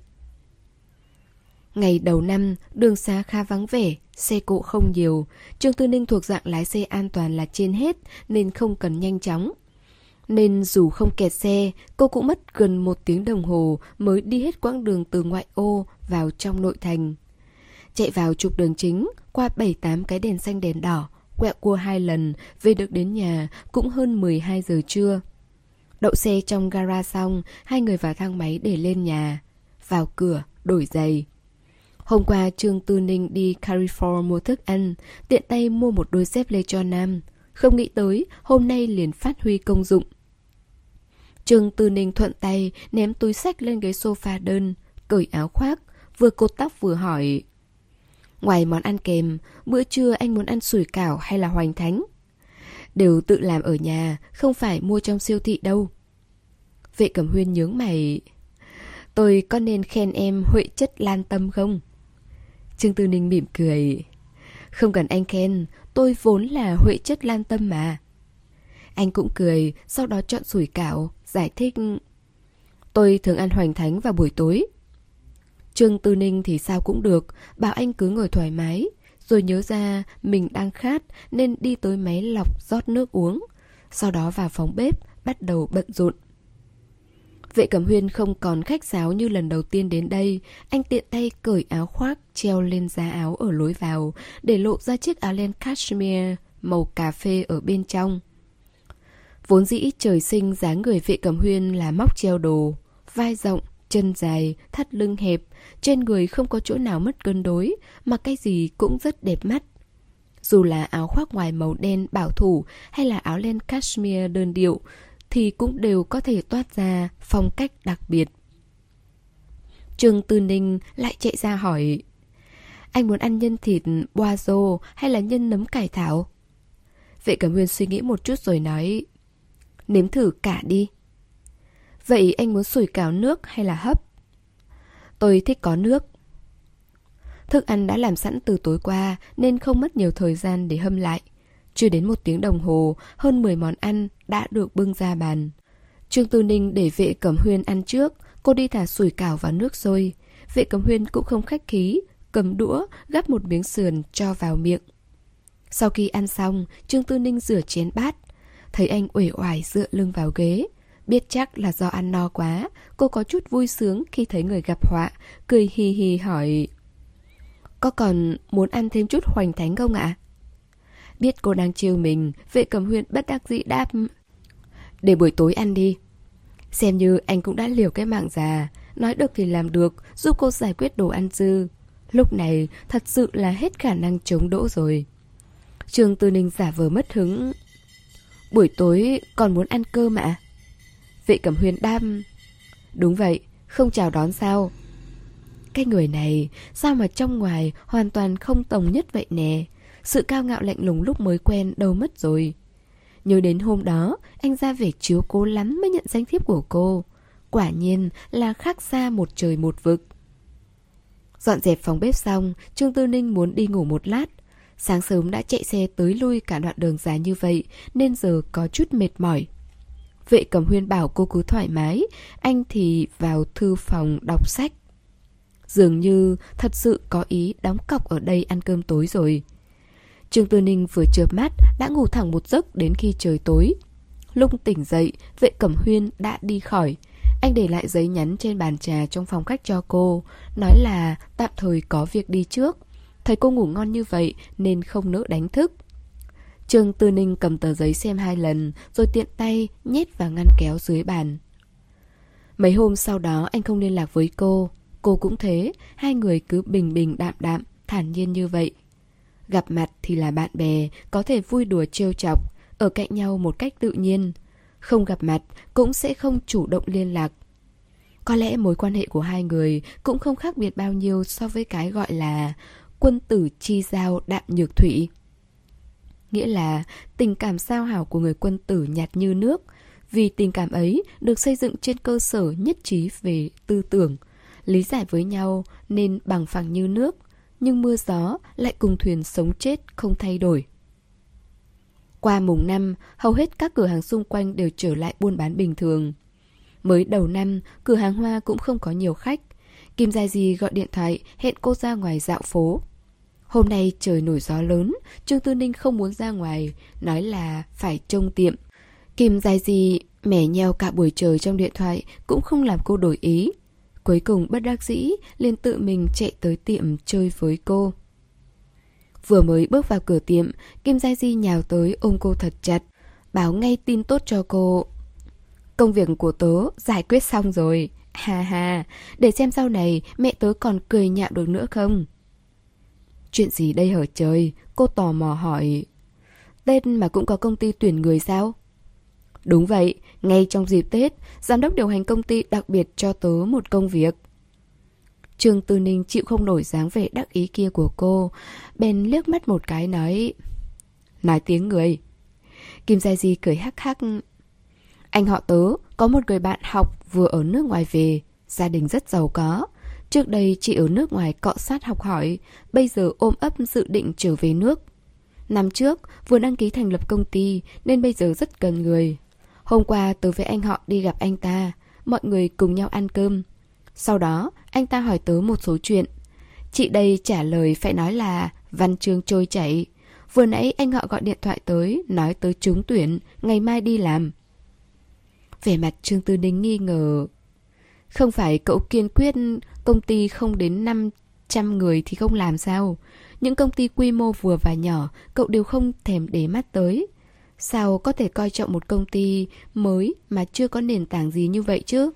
Ngày đầu năm, đường xá khá vắng vẻ, xe cộ không nhiều. Trương Tư Ninh thuộc dạng lái xe an toàn là trên hết, nên không cần nhanh chóng. Nên dù không kẹt xe, cô cũng mất gần một tiếng đồng hồ mới đi hết quãng đường từ ngoại ô vào trong nội thành. Chạy vào trục đường chính, qua bảy tám cái đèn xanh đèn đỏ, quẹo cua hai lần, về được đến nhà cũng hơn mười hai giờ trưa. Đậu xe trong gara xong, hai người vào thang máy để lên nhà. Vào cửa, đổi giày. Hôm qua Trương Tư Ninh đi Carrefour mua thức ăn, tiện tay mua một đôi dép lê cho Nam. Không nghĩ tới, hôm nay liền phát huy công dụng. Trương Tư Ninh thuận tay ném túi xách lên ghế sofa đơn, cởi áo khoác, vừa cột tóc vừa hỏi. Ngoài món ăn kèm, bữa trưa anh muốn ăn sủi cảo hay là hoành thánh? Đều tự làm ở nhà, không phải mua trong siêu thị đâu. Vệ Cẩm Huyên nhướng mày. Tôi có nên khen em huệ chất lan tâm không? Trương Tư Ninh mỉm cười. Không cần anh khen, tôi vốn là huệ chất lan tâm mà. Anh cũng cười, sau đó chọn sủi cảo, giải thích. Tôi thường ăn hoành thánh vào buổi tối. Trương Tư Ninh thì sao cũng được, bảo anh cứ ngồi thoải mái. Rồi nhớ ra mình đang khát nên đi tới máy lọc rót nước uống. Sau đó vào phòng bếp, bắt đầu bận rộn. Vệ Cẩm Huyên không còn khách sáo như lần đầu tiên đến đây. Anh tiện tay cởi áo khoác, treo lên giá áo ở lối vào, để lộ ra chiếc áo len cashmere màu cà phê ở bên trong. Vốn dĩ trời sinh dáng người Vệ Cẩm Huyên là móc treo đồ, vai rộng, chân dài, thắt lưng hẹp, trên người không có chỗ nào mất cân đối, mà cái gì cũng rất đẹp mắt. Dù là áo khoác ngoài màu đen bảo thủ hay là áo len cashmere đơn điệu, thì cũng đều có thể toát ra phong cách đặc biệt. Trương Tư Ninh lại chạy ra hỏi. Anh muốn ăn nhân thịt boazo hay là nhân nấm cải thảo? Vệ Cẩm Huyên suy nghĩ một chút rồi nói, nếm thử cả đi. Vậy anh muốn sủi cảo nước hay là hấp? Tôi thích có nước. Thức ăn đã làm sẵn từ tối qua nên không mất nhiều thời gian để hâm lại. Chưa đến một tiếng đồng hồ, hơn mười món ăn đã được bưng ra bàn. Trương Tư Ninh để Vệ Cẩm Huyên ăn trước, cô đi thả sủi cảo vào nước sôi. Vệ Cẩm Huyên cũng không khách khí, cầm đũa gắp một miếng sườn cho vào miệng. Sau khi ăn xong, Trương Tư Ninh rửa chén bát. Thấy anh uể oải dựa lưng vào ghế. Biết chắc là do ăn no quá, cô có chút vui sướng khi thấy người gặp họa, cười hì hì hỏi, có còn muốn ăn thêm chút hoành thánh không ạ? Biết cô đang trêu mình, Vệ Cẩm Huyên bất đắc dĩ đáp, để buổi tối ăn đi. Xem như anh cũng đã liều cái mạng già, nói được thì làm được, giúp cô giải quyết đồ ăn dư. Lúc này thật sự là hết khả năng chống đỡ rồi. Trương Tư Ninh giả vờ mất hứng, buổi tối còn muốn ăn cơm ạ? Vệ Cẩm Huyên đáp, đúng vậy, không chào đón sao? Cái người này sao mà trong ngoài hoàn toàn không tổng nhất vậy nè. Sự cao ngạo lạnh lùng lúc mới quen đâu mất rồi. Nhớ đến hôm đó anh ra vẻ chiếu cố lắm mới nhận danh thiếp của cô. Quả nhiên là khác xa một trời một vực. Dọn dẹp phòng bếp xong, Trương Tư Ninh muốn đi ngủ một lát. Sáng sớm đã chạy xe tới lui cả đoạn đường dài như vậy nên giờ có chút mệt mỏi. Vệ Cẩm Huyên bảo cô cứ thoải mái, anh thì vào thư phòng đọc sách. Dường như thật sự có ý đóng cọc ở đây ăn cơm tối rồi. Trương Tư Ninh vừa chợp mắt đã ngủ thẳng một giấc đến khi trời tối. Lúc tỉnh dậy, Vệ Cẩm Huyên đã đi khỏi. Anh để lại giấy nhắn trên bàn trà trong phòng khách cho cô, nói là tạm thời có việc đi trước. Thấy cô ngủ ngon như vậy nên không nỡ đánh thức. Trương Tư Ninh cầm tờ giấy xem hai lần rồi tiện tay nhét vào ngăn kéo dưới bàn. Mấy hôm sau đó anh không liên lạc với cô. Cô cũng thế, hai người cứ bình bình đạm đạm, thản nhiên như vậy. Gặp mặt thì là bạn bè, có thể vui đùa trêu chọc, ở cạnh nhau một cách tự nhiên. Không gặp mặt cũng sẽ không chủ động liên lạc. Có lẽ mối quan hệ của hai người cũng không khác biệt bao nhiêu so với cái gọi là quân tử chi giao đạm nhược thủy. Nghĩa là tình cảm giao hảo của người quân tử nhạt như nước, vì tình cảm ấy được xây dựng trên cơ sở nhất trí về tư tưởng, lý giải với nhau nên bằng phẳng như nước, nhưng mưa gió lại cùng thuyền sống chết không thay đổi. Qua mùng năm, hầu hết các cửa hàng xung quanh đều trở lại buôn bán bình thường. Mới đầu năm, cửa hàng hoa cũng không có nhiều khách. Kim Gia Di gọi điện thoại hẹn cô ra ngoài dạo phố. Hôm nay trời nổi gió lớn, Trương Tư Ninh không muốn ra ngoài, nói là phải trông tiệm. Kim Gia Di mẻ nheo cả buổi trời trong điện thoại cũng không làm cô đổi ý. Cuối cùng bất đắc dĩ liền tự mình chạy tới tiệm chơi với cô. Vừa mới bước vào cửa tiệm, Kim Gia Di nhào tới ôm cô thật chặt, báo ngay tin tốt cho cô. Công việc của tớ giải quyết xong rồi. Ha ha, để xem sau này mẹ tớ còn cười nhạo được nữa không? Chuyện gì đây hở trời? Cô tò mò hỏi. Tết mà cũng có công ty tuyển người sao? Đúng vậy, ngay trong dịp Tết, giám đốc điều hành công ty đặc biệt cho tớ một công việc. Trương Tư Ninh chịu không nổi dáng vẻ đắc ý kia của cô, bèn liếc mắt một cái nói. Nói tiếng người. Kim Gia Di cười hắc hắc. Anh họ tớ có một người bạn học vừa ở nước ngoài về, gia đình rất giàu có. Trước đây chị ở nước ngoài cọ sát học hỏi, bây giờ ôm ấp dự định trở về nước. Năm trước vừa đăng ký thành lập công ty nên bây giờ rất cần người. Hôm qua tớ với anh họ đi gặp anh ta, mọi người cùng nhau ăn cơm. Sau đó anh ta hỏi tớ một số chuyện. Chị đây trả lời phải nói là văn chương trôi chảy. Vừa nãy anh họ gọi điện thoại tới, nói tớ trúng tuyển, ngày mai đi làm. Vẻ mặt Trương Tư Ninh nghi ngờ. Không phải cậu kiên quyết công ty không đến năm trăm người thì không làm sao? Những công ty quy mô vừa và nhỏ cậu đều không thèm để mắt tới. Sao có thể coi trọng một công ty mới mà chưa có nền tảng gì như vậy chứ?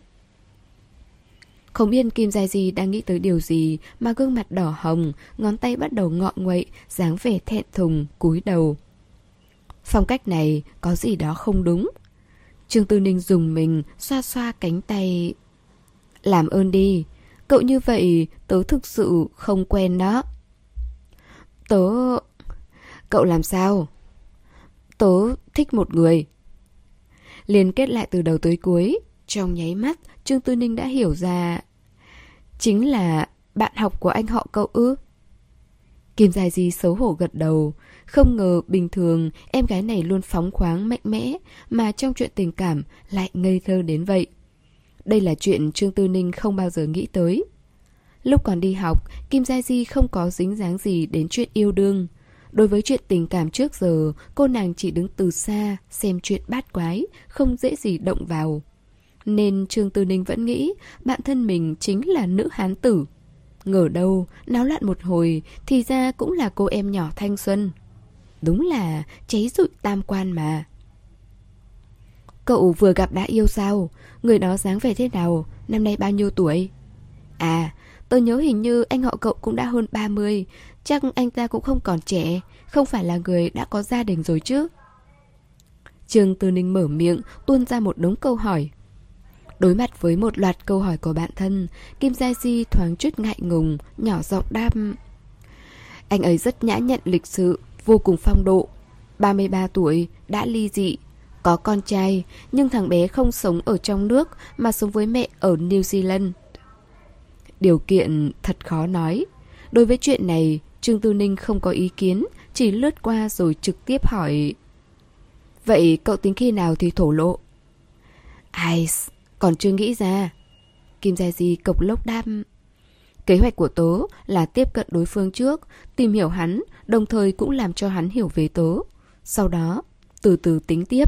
Không biết Kim Gia Di đang nghĩ tới điều gì mà gương mặt đỏ hồng, ngón tay bắt đầu ngọ nguậy, dáng vẻ thẹn thùng, cúi đầu. Phong cách này có gì đó không đúng. Trương Tư Ninh dùng mình xoa xoa cánh tay. Làm ơn đi, cậu như vậy tớ thực sự không quen đó. Tớ... Cậu làm sao? Tớ thích một người. Liên kết lại từ đầu tới cuối. Trong nháy mắt, Trương Tư Ninh đã hiểu ra. Chính là bạn học của anh họ cậu ư? Kim Gia Di xấu hổ gật đầu. Không ngờ bình thường em gái này luôn phóng khoáng mạnh mẽ, mà trong chuyện tình cảm lại ngây thơ đến vậy. Đây là chuyện Trương Tư Ninh không bao giờ nghĩ tới. Lúc còn đi học, Kim Gia Di không có dính dáng gì đến chuyện yêu đương. Đối với chuyện tình cảm trước giờ, cô nàng chỉ đứng từ xa xem chuyện bát quái, không dễ gì động vào. Nên Trương Tư Ninh vẫn nghĩ bạn thân mình chính là nữ hán tử. Ngờ đâu, náo loạn một hồi thì ra cũng là cô em nhỏ thanh xuân. Đúng là cháy rụi tam quan mà. Cậu vừa gặp đã yêu sao? Người đó dáng vẻ thế nào? Năm nay bao nhiêu tuổi? À, tôi nhớ hình như anh họ cậu cũng đã hơn ba mươi. Chắc anh ta cũng không còn trẻ. Không phải là người đã có gia đình rồi chứ? Trương Tư Ninh mở miệng, tuôn ra một đống câu hỏi. Đối mặt với một loạt câu hỏi của bạn thân, Kim Gia Di thoáng chút ngại ngùng, nhỏ giọng đáp. Anh ấy rất nhã nhặn lịch sự, vô cùng phong độ. ba mươi ba tuổi, đã ly dị, có con trai, nhưng thằng bé không sống ở trong nước mà sống với mẹ ở New Zealand. Điều kiện thật khó nói. Đối với chuyện này, Trương Tư Ninh không có ý kiến, chỉ lướt qua rồi trực tiếp hỏi. Vậy cậu tính khi nào thì thổ lộ? Ai, còn chưa nghĩ ra. Kim Gia Di cộc lốc đáp. Kế hoạch của tớ là tiếp cận đối phương trước, tìm hiểu hắn, đồng thời cũng làm cho hắn hiểu về tớ. Sau đó, từ từ tính tiếp.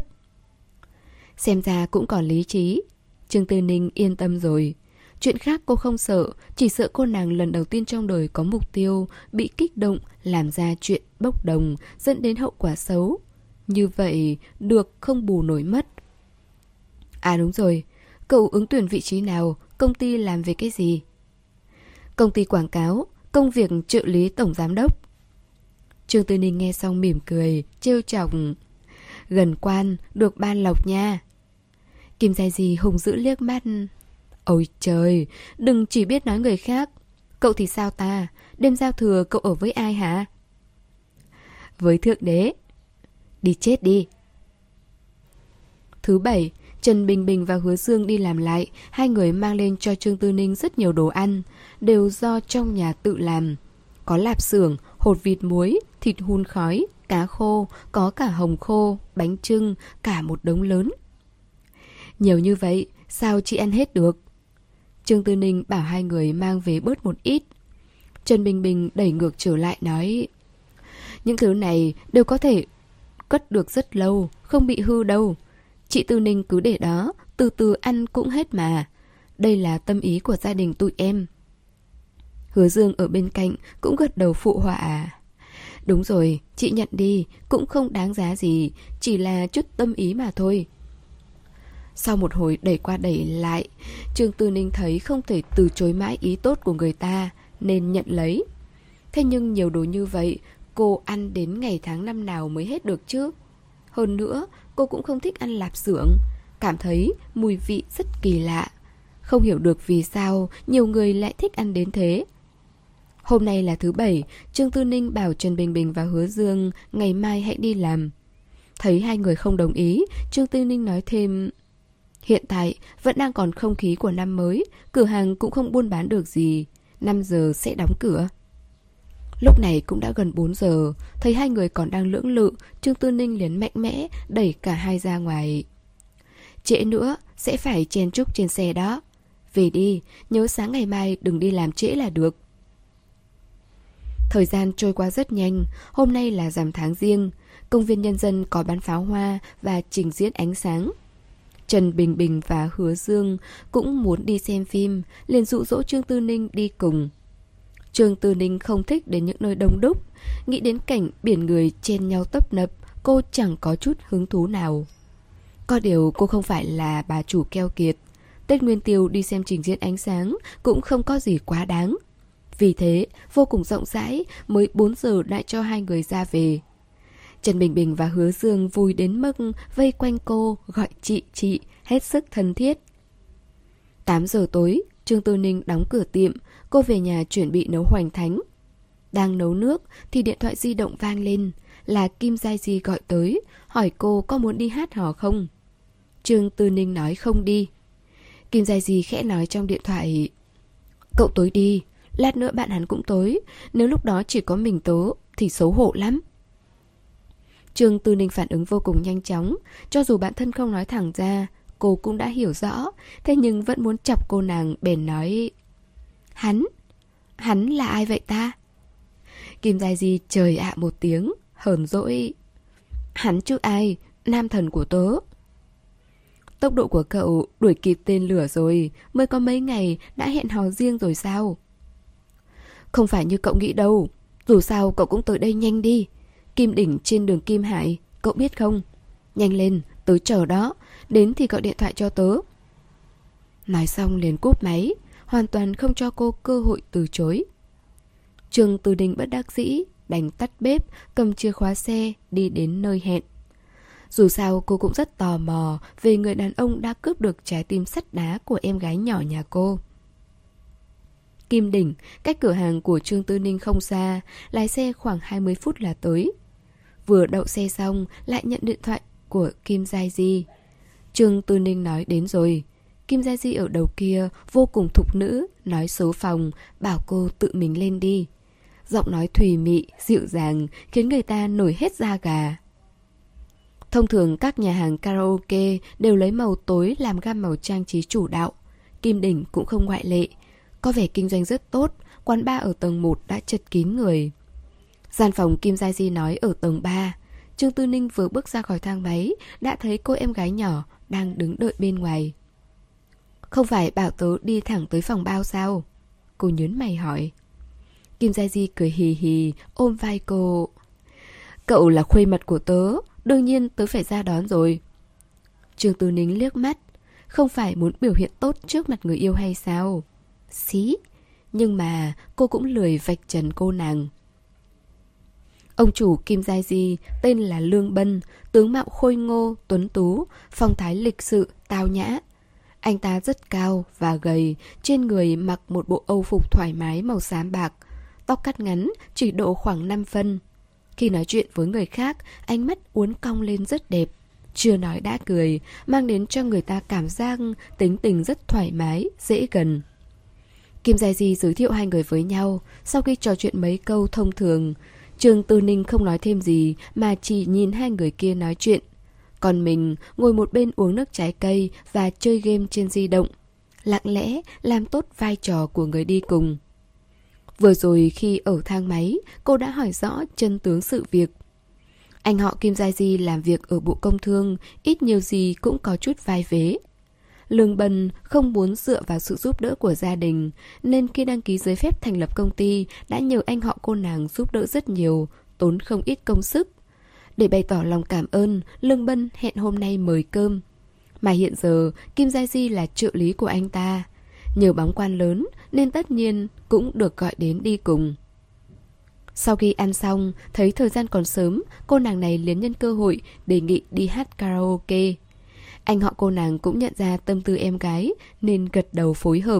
Xem ra cũng còn lý trí. Trương Tư Ninh yên tâm rồi. Chuyện khác cô không sợ, chỉ sợ cô nàng lần đầu tiên trong đời có mục tiêu, bị kích động, làm ra chuyện bốc đồng, dẫn đến hậu quả xấu. Như vậy, được không bù nổi mất. À đúng rồi, cậu ứng tuyển vị trí nào, công ty làm về cái gì? Công ty quảng cáo, công việc trợ lý tổng giám đốc. Trương Tư Ninh nghe xong mỉm cười, trêu chọc. Gần quan, được ban lộc nha. Kim Gia Di hùng dữ liếc mắt. Ôi trời, đừng chỉ biết nói người khác. Cậu thì sao ta? Đêm giao thừa cậu ở với ai hả? Với Thượng Đế. Đi chết đi. Thứ bảy, Trần Bình Bình và Hứa Dương đi làm lại. Hai người mang lên cho Trương Tư Ninh rất nhiều đồ ăn, đều do trong nhà tự làm. Có lạp xưởng, hột vịt muối, thịt hun khói, cá khô, có cả hồng khô, bánh chưng, cả một đống lớn. Nhiều như vậy, sao chị ăn hết được? Trương Tư Ninh bảo hai người mang về bớt một ít. Trần Bình Bình đẩy ngược trở lại nói. Những thứ này đều có thể cất được rất lâu, không bị hư đâu. Chị Tư Ninh cứ để đó, từ từ ăn cũng hết mà. Đây là tâm ý của gia đình tụi em. Hứa Dương ở bên cạnh cũng gật đầu phụ họa. Đúng rồi, chị nhận đi, cũng không đáng giá gì, chỉ là chút tâm ý mà thôi. Sau một hồi đẩy qua đẩy lại, Trương Tư Ninh thấy không thể từ chối mãi ý tốt của người ta, nên nhận lấy. Thế nhưng nhiều đồ như vậy, cô ăn đến ngày tháng năm nào mới hết được chứ? Hơn nữa, cô cũng không thích ăn lạp xưởng, cảm thấy mùi vị rất kỳ lạ. Không hiểu được vì sao nhiều người lại thích ăn đến thế. Hôm nay là thứ bảy, Trương Tư Ninh bảo Trần Bình Bình và Hứa Dương ngày mai hãy đi làm. Thấy hai người không đồng ý, Trương Tư Ninh nói thêm. Hiện tại vẫn đang còn không khí của năm mới, cửa hàng cũng không buôn bán được gì, năm giờ sẽ đóng cửa. Lúc này cũng đã gần bốn giờ, thấy hai người còn đang lưỡng lự, Trương Tư Ninh liền mạnh mẽ đẩy cả hai ra ngoài. Trễ nữa sẽ phải chen chúc trên xe đó. Về đi, nhớ sáng ngày mai đừng đi làm trễ là được. Thời gian trôi qua rất nhanh, hôm nay là rằm tháng Giêng, công viên nhân dân có bắn pháo hoa và trình diễn ánh sáng. Trần Bình Bình và Hứa Dương cũng muốn đi xem phim, liền dụ dỗ Trương Tư Ninh đi cùng. Trương Tư Ninh không thích đến những nơi đông đúc, nghĩ đến cảnh biển người chen nhau tấp nập, cô chẳng có chút hứng thú nào. Có điều cô không phải là bà chủ keo kiệt, Tết Nguyên Tiêu đi xem trình diễn ánh sáng cũng không có gì quá đáng. Vì thế, vô cùng rộng rãi, mới bốn giờ đã cho hai người ra về. Trần Bình Bình và Hứa Dương vui đến mức vây quanh cô, gọi chị chị, hết sức thân thiết. tám giờ tối, Trương Tư Ninh đóng cửa tiệm, cô về nhà chuẩn bị nấu hoành thánh. Đang nấu nước thì điện thoại di động vang lên, là Kim Giai Di gọi tới, hỏi cô có muốn đi hát hò không. Trương Tư Ninh nói không đi. Kim Giai Di khẽ nói trong điện thoại, cậu tối đi, lát nữa bạn hắn cũng tối, nếu lúc đó chỉ có mình tớ thì xấu hổ lắm. Trương Tư Ninh phản ứng vô cùng nhanh chóng, cho dù bản thân không nói thẳng ra, cô cũng đã hiểu rõ, thế nhưng vẫn muốn chọc cô nàng, bèn nói, Hắn? Hắn là ai vậy ta? Kim Giai Di trời ạ một tiếng, hờn dỗi, hắn chứ ai, nam thần của tớ. Tốc độ của cậu đuổi kịp tên lửa rồi, mới có mấy ngày đã hẹn hò riêng rồi sao? Không phải như cậu nghĩ đâu, dù sao cậu cũng tới đây nhanh đi. Kim đỉnh trên đường Kim Hải, cậu biết không? Nhanh lên, tớ chờ đó, đến thì gọi điện thoại cho tớ. Nói xong liền cúp máy, hoàn toàn không cho cô cơ hội từ chối. Trương Tư Ninh bất đắc dĩ, đành tắt bếp, cầm chìa khóa xe, đi đến nơi hẹn. Dù sao cô cũng rất tò mò về người đàn ông đã cướp được trái tim sắt đá của em gái nhỏ nhà cô. Kim đỉnh, cách cửa hàng của Trương Tư Ninh không xa, lái xe khoảng hai mươi phút là tới. Vừa đậu xe xong, lại nhận điện thoại của Kim Giai Di. Trương Tư Ninh nói đến rồi. Kim Giai Di ở đầu kia vô cùng thục nữ, nói số phòng, bảo cô tự mình lên đi. Giọng nói thùy mị, dịu dàng, khiến người ta nổi hết da gà. Thông thường các nhà hàng karaoke đều lấy màu tối làm gam màu trang trí chủ đạo. Kim đỉnh cũng không ngoại lệ. Có vẻ kinh doanh rất tốt, quán bar ở tầng một đã chật kín người. Gian phòng Kim Giai Di nói ở tầng ba. Trương Tư Ninh vừa bước ra khỏi thang máy, đã thấy cô em gái nhỏ đang đứng đợi bên ngoài. Không phải bảo tớ đi thẳng tới phòng bao sao? Cô nhớn mày hỏi. Kim Giai Di cười hì hì, ôm vai cô. Cậu là khuê mật của tớ, đương nhiên tớ phải ra đón rồi. Trương Tư Ninh liếc mắt. Không phải muốn biểu hiện tốt trước mặt người yêu hay sao? Xí. Nhưng mà cô cũng lười vạch trần cô nàng. Ông chủ Kim Giai Di tên là Lương Bân, tướng mạo khôi ngô, tuấn tú, phong thái lịch sự, tao nhã. Anh ta rất cao và gầy, trên người mặc một bộ âu phục thoải mái màu xám bạc, tóc cắt ngắn chỉ độ khoảng năm phân. Khi nói chuyện với người khác, ánh mắt uốn cong lên rất đẹp. Chưa nói đã cười, mang đến cho người ta cảm giác tính tình rất thoải mái, dễ gần. Kim Giai Di giới thiệu hai người với nhau. Sau khi trò chuyện mấy câu thông thường, Trương Tư Ninh không nói thêm gì mà chỉ nhìn hai người kia nói chuyện. Còn mình ngồi một bên uống nước trái cây và chơi game trên di động, lặng lẽ làm tốt vai trò của người đi cùng. Vừa rồi khi ở thang máy, cô đã hỏi rõ chân tướng sự việc. Anh họ Kim Giai Di làm việc ở Bộ Công Thương, ít nhiều gì cũng có chút vai vế. Lương Bân không muốn dựa vào sự giúp đỡ của gia đình, nên khi đăng ký giấy phép thành lập công ty đã nhờ anh họ cô nàng giúp đỡ rất nhiều, tốn không ít công sức. Để bày tỏ lòng cảm ơn, Lương Bân hẹn hôm nay mời cơm. Mà hiện giờ Kim Giai Di là trợ lý của anh ta, nhờ bóng quan lớn nên tất nhiên cũng được gọi đến đi cùng. Sau khi ăn xong, thấy thời gian còn sớm, cô nàng này liền nhân cơ hội đề nghị đi hát karaoke. Anh họ cô nàng cũng nhận ra tâm tư em gái nên gật đầu phối hợp.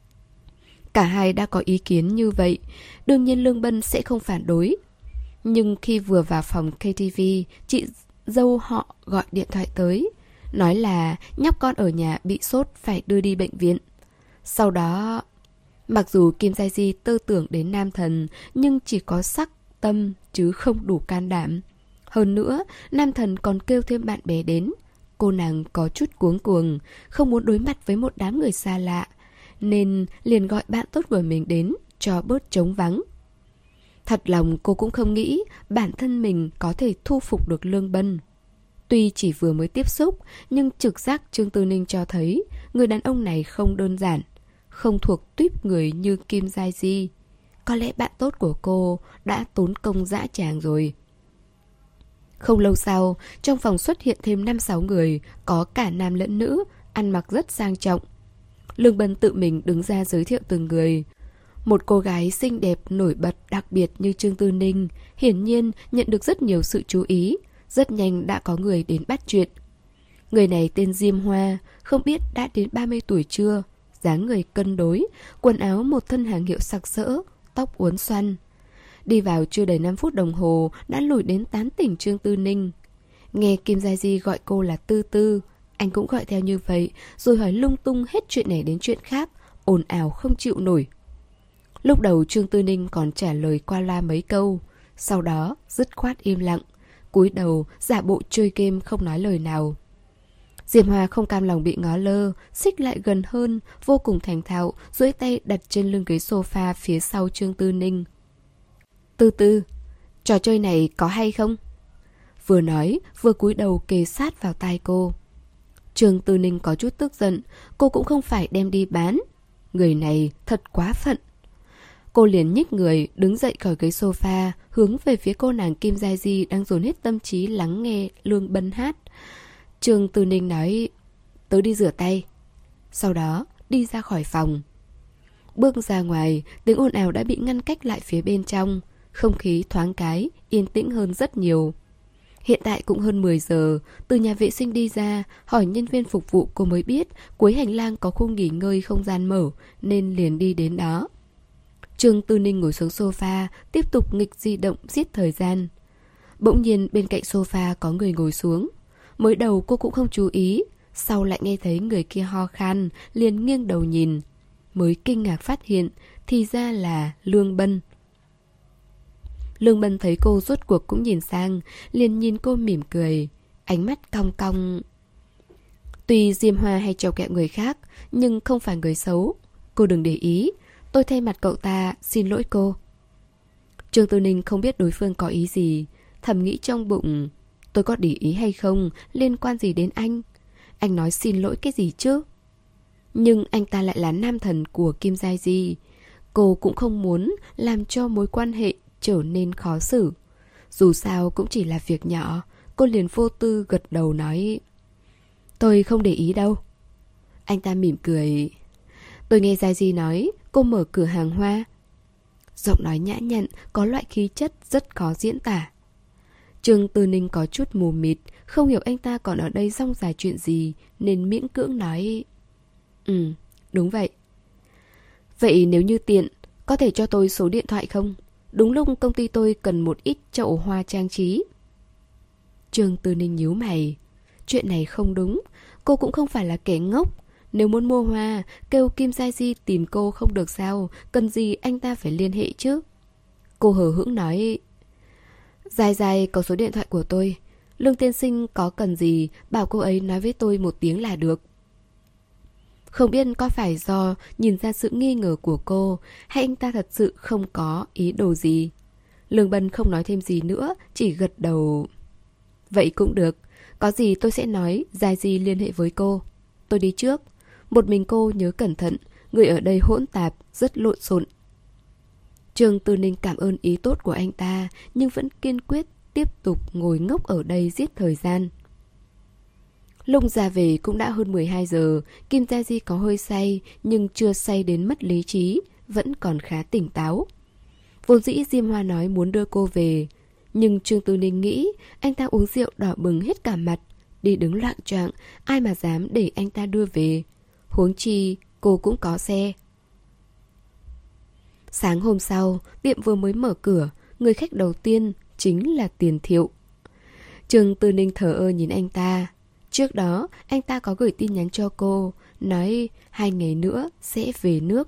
Cả hai đã có ý kiến như vậy, đương nhiên Lương Bân sẽ không phản đối. Nhưng khi vừa vào phòng ca tê vê, chị dâu họ gọi điện thoại tới, nói là nhóc con ở nhà bị sốt phải đưa đi bệnh viện. Sau đó, mặc dù Kim Giai Di tư tưởng đến nam thần, nhưng chỉ có sắc tâm chứ không đủ can đảm. Hơn nữa, nam thần còn kêu thêm bạn bè đến. Cô nàng có chút cuống cuồng, không muốn đối mặt với một đám người xa lạ, nên liền gọi bạn tốt của mình đến cho bớt trống vắng. Thật lòng cô cũng không nghĩ bản thân mình có thể thu phục được Lương Bân. Tuy chỉ vừa mới tiếp xúc, nhưng trực giác Trương Tư Ninh cho thấy người đàn ông này không đơn giản, không thuộc tuýp người như Kim Giai Di. Có lẽ bạn tốt của cô đã tốn công dã tràng rồi. Không lâu sau, trong phòng xuất hiện thêm năm sáu người, có cả nam lẫn nữ, ăn mặc rất sang trọng. Lương Bân tự mình đứng ra giới thiệu từng người. Một cô gái xinh đẹp nổi bật đặc biệt như Trương Tư Ninh, hiển nhiên nhận được rất nhiều sự chú ý, rất nhanh đã có người đến bắt chuyện. Người này tên Diêm Hoa, không biết đã đến ba mươi tuổi chưa, dáng người cân đối, quần áo một thân hàng hiệu sặc sỡ, tóc uốn xoăn. Đi vào chưa đầy năm phút đồng hồ đã lủi đến tán tỉnh Trương Tư Ninh. Nghe Kim Gia Di gọi cô là Tư Tư, anh cũng gọi theo như vậy, rồi hỏi lung tung hết chuyện này đến chuyện khác, ồn ào không chịu nổi. Lúc đầu Trương Tư Ninh còn trả lời qua loa mấy câu, sau đó dứt khoát im lặng, cúi đầu giả bộ chơi game không nói lời nào. Diệp Hoa không cam lòng bị ngó lơ, xích lại gần hơn, vô cùng thành thạo, duỗi tay đặt trên lưng ghế sofa phía sau Trương Tư Ninh. Tư Tư, trò chơi này có hay không? Vừa nói, vừa cúi đầu kề sát vào tai cô. Trương Tư Ninh có chút tức giận, cô cũng không phải đem đi bán. Người này thật quá phận. Cô liền nhích người, đứng dậy khỏi ghế sofa, hướng về phía cô nàng Kim Gia Di đang dồn hết tâm trí lắng nghe Lương Bân hát. Trương Tư Ninh nói, tớ đi rửa tay. Sau đó, đi ra khỏi phòng. Bước ra ngoài, tiếng ồn ào đã bị ngăn cách lại phía bên trong. Không khí thoáng cái, yên tĩnh hơn rất nhiều. Hiện tại cũng hơn mười giờ, từ nhà vệ sinh đi ra, hỏi nhân viên phục vụ cô mới biết cuối hành lang có khu nghỉ ngơi không gian mở, nên liền đi đến đó. Trương Tư Ninh ngồi xuống sofa, tiếp tục nghịch di động giết thời gian. Bỗng nhiên bên cạnh sofa có người ngồi xuống. Mới đầu cô cũng không chú ý, sau lại nghe thấy người kia ho khan, liền nghiêng đầu nhìn. Mới kinh ngạc phát hiện, thì ra là Lương Bân. Lương Bân thấy cô rốt cuộc cũng nhìn sang, liền nhìn cô mỉm cười, ánh mắt cong cong. Tuy Diêm Hoa hay trêu ghẹo người khác, nhưng không phải người xấu. Cô đừng để ý, tôi thay mặt cậu ta xin lỗi cô. Trương Tư Ninh không biết đối phương có ý gì, thầm nghĩ trong bụng, tôi có để ý hay không, liên quan gì đến anh? Anh nói xin lỗi cái gì chứ? Nhưng anh ta lại là nam thần của Kim Gia Di. Cô cũng không muốn làm cho mối quan hệ trở nên khó xử. Dù sao cũng chỉ là việc nhỏ. Cô liền vô tư gật đầu nói, tôi không để ý đâu. Anh ta mỉm cười, tôi nghe Gia Di nói cô mở cửa hàng hoa. Giọng nói nhã nhặn, có loại khí chất rất khó diễn tả. Trương Tư Ninh có chút mù mịt, không hiểu anh ta còn ở đây rong dài chuyện gì, nên miễn cưỡng nói, ừ, đúng vậy. Vậy nếu như tiện, có thể cho tôi số điện thoại không? Đúng lúc công ty tôi cần một ít chậu hoa trang trí. Trương Tư Ninh nhíu mày. Chuyện này không đúng, cô cũng không phải là kẻ ngốc. Nếu muốn mua hoa, kêu Kim Gia Di tìm cô không được sao, cần gì anh ta phải liên hệ chứ? Cô hờ hững nói, Dài Dài có số điện thoại của tôi, Lương tiên sinh có cần gì bảo cô ấy nói với tôi một tiếng là được. Không biết có phải do nhìn ra sự nghi ngờ của cô, hay anh ta thật sự không có ý đồ gì. Lương Bân không nói thêm gì nữa, chỉ gật đầu. Vậy cũng được, có gì tôi sẽ nói Dài Di liên hệ với cô. Tôi đi trước, một mình cô nhớ cẩn thận, người ở đây hỗn tạp, rất lộn xộn. Trương Tư Ninh cảm ơn ý tốt của anh ta, nhưng vẫn kiên quyết tiếp tục ngồi ngốc ở đây giết thời gian. Lúc ra về cũng đã hơn mười hai giờ, Kim Gia Di có hơi say, nhưng chưa say đến mất lý trí, vẫn còn khá tỉnh táo. Vốn dĩ Diêm Hoa nói muốn đưa cô về, nhưng Trương Tư Ninh nghĩ anh ta uống rượu đỏ bừng hết cả mặt, đi đứng loạng choạng, ai mà dám để anh ta đưa về. Huống chi cô cũng có xe. Sáng hôm sau, tiệm vừa mới mở cửa, người khách đầu tiên chính là Tiền Thiệu. Trương Tư Ninh thờ ơ nhìn anh ta. Trước đó, anh ta có gửi tin nhắn cho cô, nói hai ngày nữa sẽ về nước.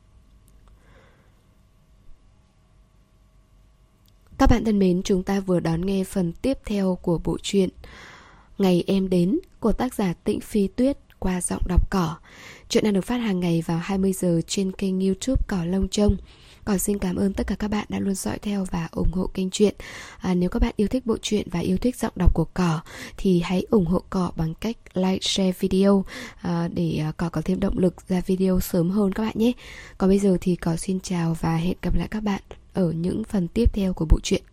Các bạn thân mến, chúng ta vừa đón nghe phần tiếp theo của bộ truyện Ngày Em Đến của tác giả Tĩnh Phi Tuyết qua giọng đọc Cỏ. Chuyện đang được phát hàng ngày vào hai mươi giờ trên kênh YouTube Cỏ Lông Trông. Còn xin cảm ơn tất cả các bạn đã luôn dõi theo và ủng hộ kênh truyện. À, nếu các bạn yêu thích bộ truyện và yêu thích giọng đọc của Cỏ thì hãy ủng hộ Cỏ bằng cách like, share video à, để Cỏ có thêm động lực ra video sớm hơn các bạn nhé. Còn bây giờ thì Cỏ xin chào và hẹn gặp lại các bạn ở những phần tiếp theo của bộ truyện.